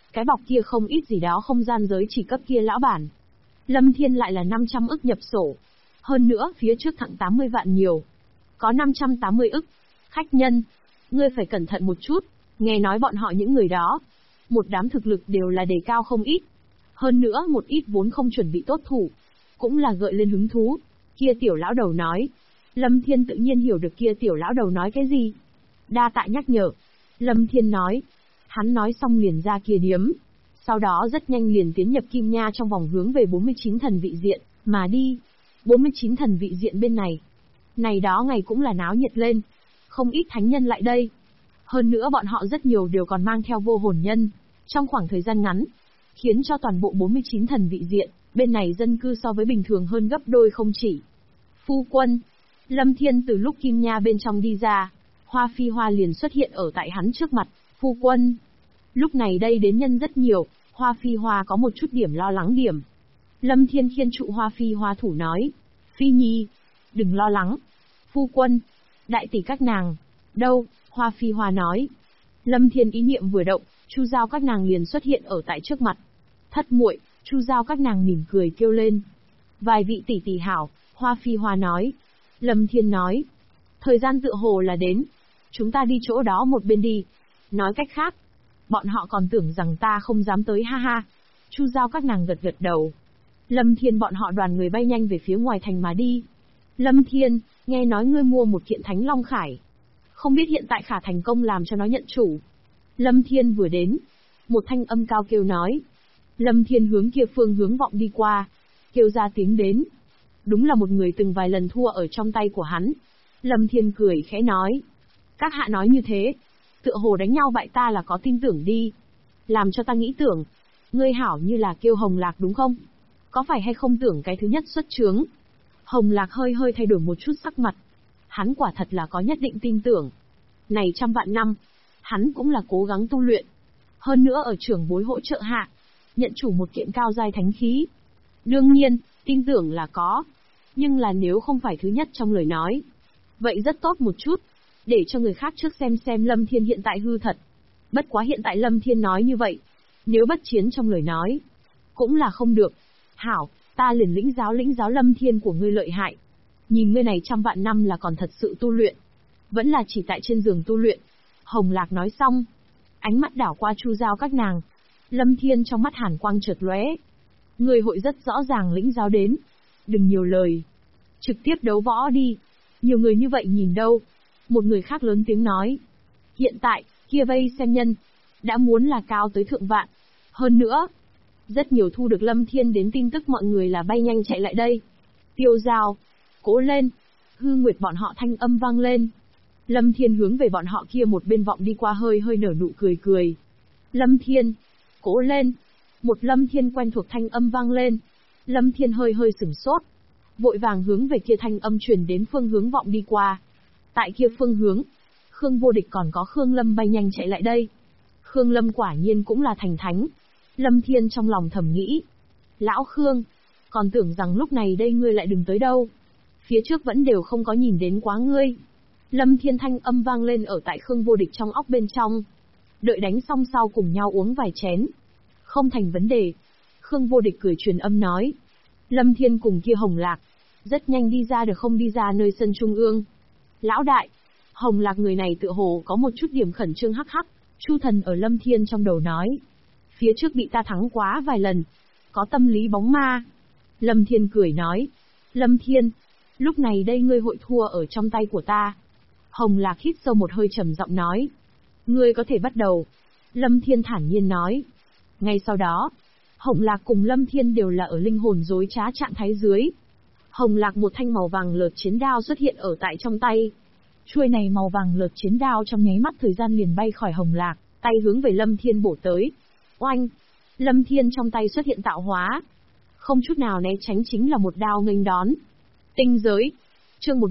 Cái bọc kia không ít gì đó không gian giới chỉ cấp kia lão bản. Lâm Thiên lại là 500 ức nhập sổ. Hơn nữa, phía trước thẳng 80 vạn nhiều. Có 580 ức. Khách nhân, ngươi phải cẩn thận một chút, nghe nói bọn họ những người đó. Một đám thực lực đều là đề cao không ít. Hơn nữa một ít vốn không chuẩn bị tốt thủ. Cũng là gợi lên hứng thú. Kia tiểu lão đầu nói. Lâm Thiên tự nhiên hiểu được kia tiểu lão đầu nói cái gì. Đa tạ nhắc nhở. Lâm Thiên nói. Hắn nói xong liền ra kia điếm. Sau đó rất nhanh liền tiến nhập Kim Nha trong vòng hướng về 49 thần vị diện, mà đi. 49 thần vị diện bên này. Này đó ngày cũng là náo nhiệt lên. Không ít thánh nhân lại đây. Hơn nữa bọn họ rất nhiều đều còn mang theo vô hồn nhân. Trong khoảng thời gian ngắn, khiến cho toàn bộ 49 thần vị diện, bên này dân cư so với bình thường hơn gấp đôi không chỉ. Phu quân. Lâm Thiên từ lúc Kim Nha bên trong đi ra, Hoa Phi Hoa liền xuất hiện ở tại hắn trước mặt. Phu quân. Lúc này đây đến nhân rất nhiều, Hoa Phi Hoa có một chút điểm lo lắng điểm. Lâm Thiên khiên trụ Hoa Phi Hoa thủ nói. Phi Nhi, đừng lo lắng. Phu quân, đại tỷ các nàng. Đâu? Hoa Phi Hoa nói. Lâm Thiên ý niệm vừa động, Chu Giao các nàng liền xuất hiện ở tại trước mặt. Thất muội, Chu Giao các nàng mỉm cười kêu lên. Vài vị tỷ tỷ hảo, Hoa Phi Hoa nói. Lâm Thiên nói. Thời gian tựa hồ là đến. Chúng ta đi chỗ đó một bên đi. Nói cách khác, bọn họ còn tưởng rằng ta không dám tới ha ha. Chu Giao các nàng gật gật đầu. Lâm Thiên bọn họ đoàn người bay nhanh về phía ngoài thành mà đi. Lâm Thiên, nghe nói ngươi mua một kiện Thánh Long Khải. Không biết hiện tại khả thành công làm cho nó nhận chủ. Lâm Thiên vừa đến. Một thanh âm cao kêu nói. Lâm Thiên hướng kia phương hướng vọng đi qua. Kêu ra tiếng đến. Đúng là một người từng vài lần thua ở trong tay của hắn. Lâm Thiên cười khẽ nói. Các hạ nói như thế. Tựa hồ đánh nhau bại ta là có tin tưởng đi. Làm cho ta nghĩ tưởng. Ngươi hảo như là kêu Hồng Lạc đúng không? Có phải hay không tưởng cái thứ nhất xuất chướng? Hồng Lạc hơi hơi thay đổi một chút sắc mặt. Hắn quả thật là có nhất định tin tưởng. Này trăm vạn năm, hắn cũng là cố gắng tu luyện. Hơn nữa ở trưởng bối hỗ trợ hạ, nhận chủ một kiện cao giai thánh khí. Đương nhiên, tin tưởng là có. Nhưng là nếu không phải thứ nhất trong lời nói. Vậy rất tốt một chút. Để cho người khác trước xem Lâm Thiên hiện tại hư thật. Bất quá hiện tại Lâm Thiên nói như vậy. Nếu bất chiến trong lời nói. Cũng là không được. Hảo, ta liền lĩnh giáo Lâm Thiên của ngươi lợi hại. Nhìn ngươi này trăm vạn năm là còn thật sự tu luyện. Vẫn là chỉ tại trên giường tu luyện. Hồng Lạc nói xong. Ánh mắt đảo qua Chu Giao các nàng. Lâm Thiên trong mắt hàn quang chợt lóe. Ngươi hội rất rõ ràng lĩnh giáo đến. Đừng nhiều lời. Trực tiếp đấu võ đi. Nhiều người như vậy nhìn đâu. Một người khác lớn tiếng nói. Hiện tại, kia vây xem nhân. Đã muốn là cao tới thượng vạn. Hơn nữa. Rất nhiều thu được Lâm Thiên đến tin tức mọi người là bay nhanh chạy lại đây. Tiêu Giao. Cố lên. Hư Nguyệt bọn họ thanh âm vang lên. Lâm Thiên hướng về bọn họ kia một bên vọng đi qua hơi hơi nở nụ cười cười. Lâm Thiên. Cố lên. Một Lâm Thiên quen thuộc thanh âm vang lên. Lâm Thiên hơi hơi sửng sốt. Vội vàng hướng về kia thanh âm truyền đến phương hướng vọng đi qua. Tại kia phương hướng, Khương Vô Địch còn có Khương Lâm bay nhanh chạy lại đây. Khương Lâm quả nhiên cũng là thành thánh. Lâm Thiên trong lòng thầm nghĩ. Lão Khương, còn tưởng rằng lúc này đây ngươi lại đừng tới đâu. Phía trước vẫn đều không có nhìn đến quá ngươi. Lâm Thiên thanh âm vang lên ở tại Khương Vô Địch trong óc bên trong. Đợi đánh xong sau cùng nhau uống vài chén. Không thành vấn đề. Khương Vô Địch cười truyền âm nói. Lâm Thiên cùng kia Hồng Lạc. Rất nhanh đi ra được không đi ra nơi sân trung ương. Lão đại. Hồng Lạc người này tựa hồ có một chút điểm khẩn trương hắc hắc. Chu Thần ở Lâm Thiên trong đầu nói. Phía trước bị ta thắng quá vài lần. Có tâm lý bóng ma. Lâm Thiên cười nói. Lâm Thiên. Lúc này đây ngươi hội thua ở trong tay của ta. Hồng Lạc hít sâu một hơi trầm giọng nói. Ngươi có thể bắt đầu. Lâm Thiên thản nhiên nói. Ngay sau đó, Hồng Lạc cùng Lâm Thiên đều là ở linh hồn dối trá trạng thái dưới. Hồng Lạc một thanh màu vàng lợt chiến đao xuất hiện ở tại trong tay. Chuôi này màu vàng lợt chiến đao trong nháy mắt thời gian liền bay khỏi Hồng Lạc, tay hướng về Lâm Thiên bổ tới. Oanh! Lâm Thiên trong tay xuất hiện tạo hóa. Không chút nào né tránh chính là một đao nghênh đón. Tinh giới. Chương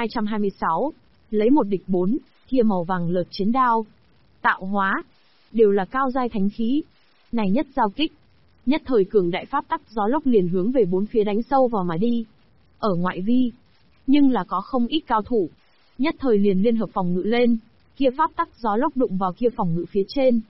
1226. Lấy một địch 4, kia màu vàng lợt chiến đao. Tạo hóa. Đều là cao giai thánh khí. Này nhất giao kích. Nhất thời cường đại pháp tắc gió lốc liền hướng về bốn phía đánh sâu vào mà đi. Ở ngoại vi. Nhưng là có không ít cao thủ. Nhất thời liền liên hợp phòng ngự lên. Kia pháp tắc gió lốc đụng vào kia phòng ngự phía trên.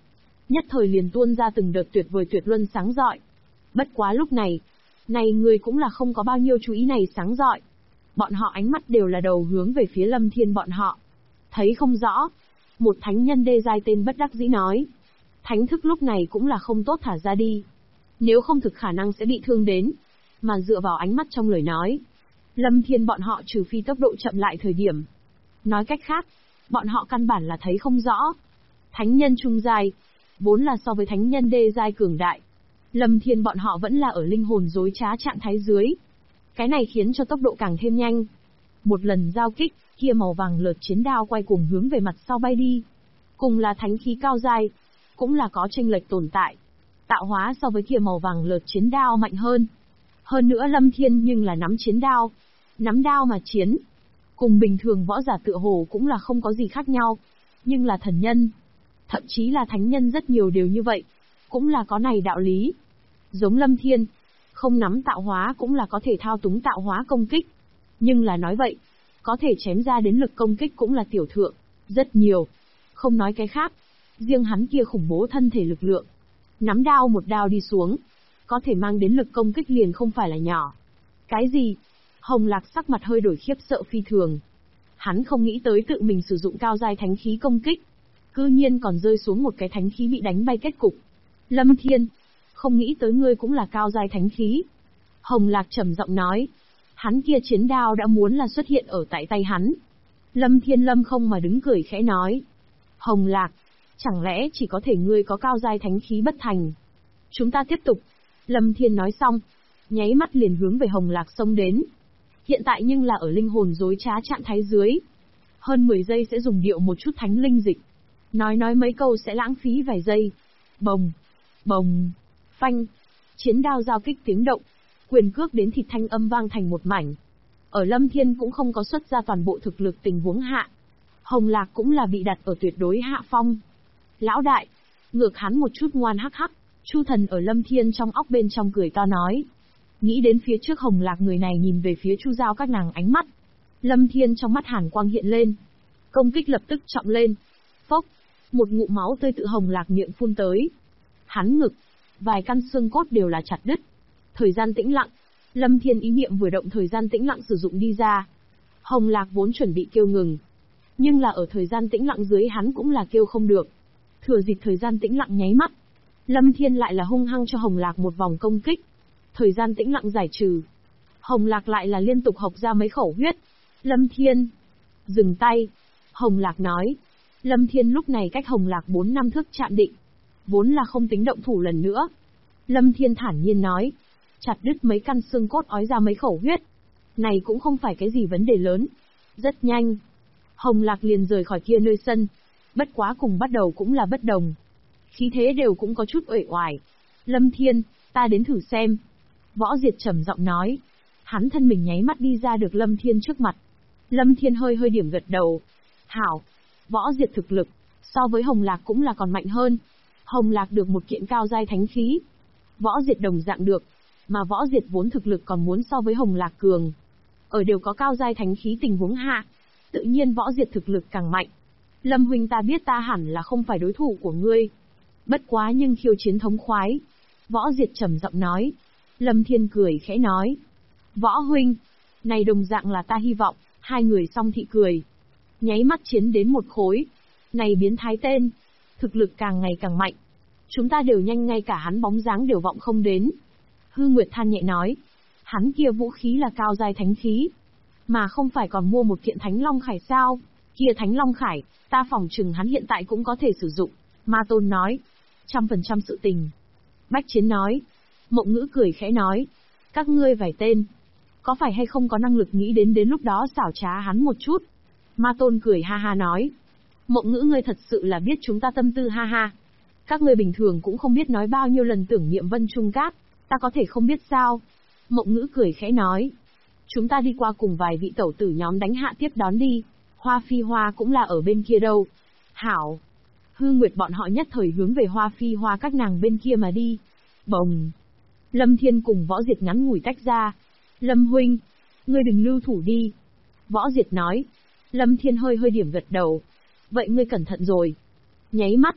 nhất thời liền tuôn ra từng đợt tuyệt vời tuyệt luân sáng rọi. Bất quá lúc này, người cũng là không có bao nhiêu chú ý này sáng rọi. Bọn họ ánh mắt đều là đầu hướng về phía Lâm Thiên bọn họ. Thấy không rõ. Một thánh nhân đê giai tên bất đắc dĩ nói. Thánh thức lúc này cũng là không tốt thả ra đi. Nếu không thực khả năng sẽ bị thương đến. Mà dựa vào ánh mắt trong lời nói, Lâm Thiên bọn họ trừ phi tốc độ chậm lại thời điểm. Nói cách khác, bọn họ căn bản là thấy không rõ. Thánh nhân trung giai, vốn là so với thánh nhân đê giai cường đại. Lâm Thiên bọn họ vẫn là ở linh hồn dối trá trạng thái dưới. Cái này khiến cho tốc độ càng thêm nhanh. Một lần giao kích, kia màu vàng lợt chiến đao quay cùng hướng về mặt sau bay đi. Cùng là thánh khí cao giai, cũng là có chênh lệch tồn tại. Tạo hóa so với kia màu vàng lợt chiến đao mạnh hơn. Hơn nữa Lâm Thiên nhưng là nắm chiến đao. Nắm đao mà chiến. Cùng bình thường võ giả tựa hồ cũng là không có gì khác nhau. Nhưng là thần nhân. Thậm chí là thánh nhân rất nhiều đều như vậy. Cũng là có này đạo lý. Giống Lâm Thiên. Không nắm tạo hóa cũng là có thể thao túng tạo hóa công kích. Nhưng là nói vậy. Có thể chém ra đến lực công kích cũng là tiểu thượng. Rất nhiều. Không nói cái khác. Riêng hắn kia khủng bố thân thể lực lượng. Nắm đao một đao đi xuống. Có thể mang đến lực công kích liền không phải là nhỏ. Cái gì? Hồng Lạc sắc mặt hơi đổi khiếp sợ phi thường. Hắn không nghĩ tới tự mình sử dụng cao giai thánh khí công kích. Cư nhiên còn rơi xuống một cái thánh khí bị đánh bay kết cục. Lâm Thiên, không nghĩ tới ngươi cũng là cao giai thánh khí. Hồng Lạc trầm giọng nói. Hắn kia chiến đao đã muốn là xuất hiện ở tại tay hắn. Lâm Thiên lâm không mà đứng cười khẽ nói. Hồng Lạc, chẳng lẽ chỉ có thể ngươi có cao giai thánh khí bất thành? Chúng ta tiếp tục. Lâm Thiên nói xong, nháy mắt liền hướng về Hồng Lạc xông đến. Hiện tại nhưng là ở linh hồn dối trá trạng thái dưới. Hơn 10 giây sẽ dùng điệu một chút thánh linh dịch. Nói mấy câu sẽ lãng phí vài giây. Bồng, bồng, phanh. Chiến đao giao kích tiếng động. Quyền cước đến thịt thanh âm vang thành một mảnh. Ở Lâm Thiên cũng không có xuất ra toàn bộ thực lực tình huống hạ. Hồng Lạc cũng là bị đặt ở tuyệt đối hạ phong. Lão đại, ngược hắn một chút ngoan hắc hắc. Chu Thần ở Lâm Thiên trong óc bên trong cười to nói. Nghĩ đến phía trước Hồng Lạc người này nhìn về phía Chu Giao các nàng ánh mắt. Lâm Thiên trong mắt hàn quang hiện lên. Công kích lập tức trọng lên. Phốc, một ngụm máu tươi tự Hồng Lạc miệng phun tới. Hắn ngực, vài căn xương cốt đều là chặt đứt. Thời gian tĩnh lặng. Lâm Thiên ý niệm vừa động thời gian tĩnh lặng sử dụng đi ra. Hồng Lạc vốn chuẩn bị kêu ngừng. Nhưng là ở thời gian tĩnh lặng dưới hắn cũng là kêu không được. Thừa dịp thời gian tĩnh lặng nháy mắt. Lâm Thiên lại là hung hăng cho Hồng Lạc một vòng công kích. Thời gian tĩnh lặng giải trừ. Hồng Lạc lại là liên tục hộc ra mấy khẩu huyết. Lâm Thiên, dừng tay. Hồng Lạc nói. Lâm Thiên lúc này cách Hồng Lạc 4 năm thước chạm định. Vốn là không tính động thủ lần nữa. Lâm Thiên thản nhiên nói. Chặt đứt mấy căn xương cốt ói ra mấy khẩu huyết. Này cũng không phải cái gì vấn đề lớn. Rất nhanh. Hồng Lạc liền rời khỏi kia nơi sân. Bất quá cùng bắt đầu cũng là bất đồng. Khí thế đều cũng có chút uể oải. Lâm Thiên, ta đến thử xem. Võ Diệt trầm giọng nói. Hắn thân mình nháy mắt đi ra được Lâm Thiên trước mặt. Lâm Thiên hơi hơi điểm gật đầu. Hảo. Võ Diệt thực lực, so với Hồng Lạc cũng là còn mạnh hơn. Hồng Lạc được một kiện cao giai thánh khí. Võ Diệt đồng dạng được. Mà Võ Diệt vốn thực lực còn muốn so với Hồng Lạc cường. Ở đều có cao giai thánh khí tình huống hạ. Tự nhiên Võ Diệt thực lực càng mạnh. Lâm huynh ta biết ta hẳn là không phải đối thủ của ngươi. Bất quá nhưng khiêu chiến thống khoái. Võ Diệt trầm giọng nói. Lâm Thiên cười khẽ nói. Võ huynh, này đồng dạng là ta hy vọng. Hai người song thị cười. Nháy mắt chiến đến một khối. Này biến thái tên. Thực lực càng ngày càng mạnh. Chúng ta đều nhanh ngay cả hắn bóng dáng đều vọng không đến. Hư Nguyệt than nhẹ nói. Hắn kia vũ khí là cao giai thánh khí. Mà không phải còn mua một kiện Thánh Long Khải sao? Kia Thánh Long Khải, ta phỏng chừng hắn hiện tại cũng có thể sử dụng. Ma Tôn nói. 100% sự tình. Bách Chiến nói. Mộng Ngữ cười khẽ nói. Các ngươi vài tên. Có phải hay không có năng lực nghĩ đến lúc đó xảo trá hắn một chút? Ma Tôn cười ha ha nói. Mộng Ngữ ngươi thật sự là biết chúng ta tâm tư ha ha. Các ngươi bình thường cũng không biết nói bao nhiêu lần tưởng niệm Vân Trung Cát. Ta có thể không biết sao? Mộng Ngữ cười khẽ nói. Chúng ta đi qua cùng vài vị tẩu tử nhóm đánh hạ tiếp đón đi. Hoa Phi Hoa cũng là ở bên kia đâu. Hảo. Hư Nguyệt bọn họ nhất thời hướng về Hoa Phi Hoa các nàng bên kia mà đi. Bồng. Lâm Thiên cùng Võ Diệt ngắn ngủi tách ra. Lâm huynh, ngươi đừng lưu thủ đi. Võ Diệt nói. Lâm Thiên hơi hơi điểm gật đầu. Vậy ngươi cẩn thận rồi. Nháy mắt.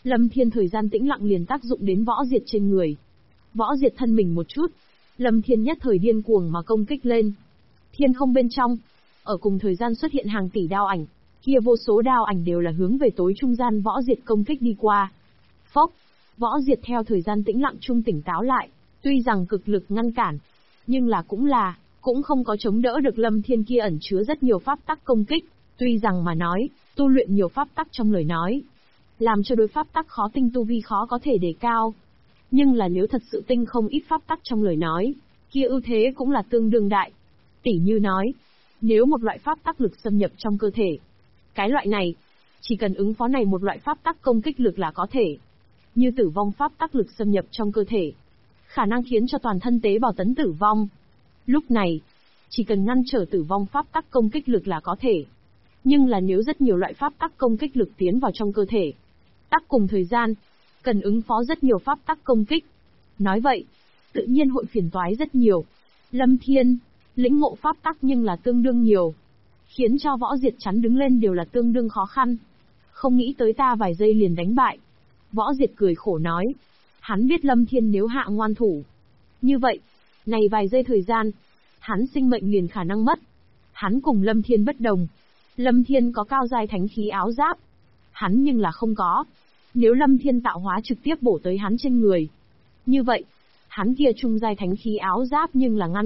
Lâm Thiên thời gian tĩnh lặng liền tác dụng đến Võ Diệt trên người. Võ Diệt thân mình một chút, Lâm Thiên nhất thời điên cuồng mà công kích lên. Thiên không bên trong, ở cùng thời gian xuất hiện hàng tỷ đao ảnh, kia vô số đao ảnh đều là hướng về tối trung gian Võ Diệt công kích đi qua. Phốc, Võ Diệt theo thời gian tĩnh lặng trung tỉnh táo lại, tuy rằng cực lực ngăn cản, nhưng cũng không có chống đỡ được Lâm Thiên kia ẩn chứa rất nhiều pháp tắc công kích, tuy rằng mà nói, tu luyện nhiều pháp tắc trong lời nói, làm cho đối pháp tắc khó tinh tu vi khó có thể đề cao. Nhưng là nếu thật sự tinh không ít pháp tắc trong lời nói, kia ưu thế cũng là tương đương đại. Tỉ như nói, nếu một loại pháp tắc lực xâm nhập trong cơ thể, cái loại này, chỉ cần ứng phó này một loại pháp tắc công kích lực là có thể. Như tử vong pháp tắc lực xâm nhập trong cơ thể, khả năng khiến cho toàn thân tế bào tấn tử vong. Lúc này, chỉ cần ngăn trở tử vong pháp tắc công kích lực là có thể. Nhưng là nếu rất nhiều loại pháp tắc công kích lực tiến vào trong cơ thể, tắc cùng thời gian, cần ứng phó rất nhiều pháp tắc công kích. Nói vậy, tự nhiên hội phiền toái rất nhiều. Lâm Thiên, lĩnh ngộ pháp tắc nhưng là tương đương nhiều, khiến cho Võ Diệt chắn đứng lên đều là tương đương khó khăn. Không nghĩ tới ta vài giây liền đánh bại. Võ Diệt cười khổ nói. Hắn biết Lâm Thiên nếu hạ ngoan thủ, như vậy, này vài giây thời gian, hắn sinh mệnh liền khả năng mất. Hắn cùng Lâm Thiên bất đồng. Lâm Thiên có cao giai thánh khí áo giáp, hắn nhưng là không có. Nếu Lâm Thiên tạo hóa trực tiếp bổ tới hắn trên người, như vậy, hắn kia trung giai thánh khí áo giáp nhưng là ngăn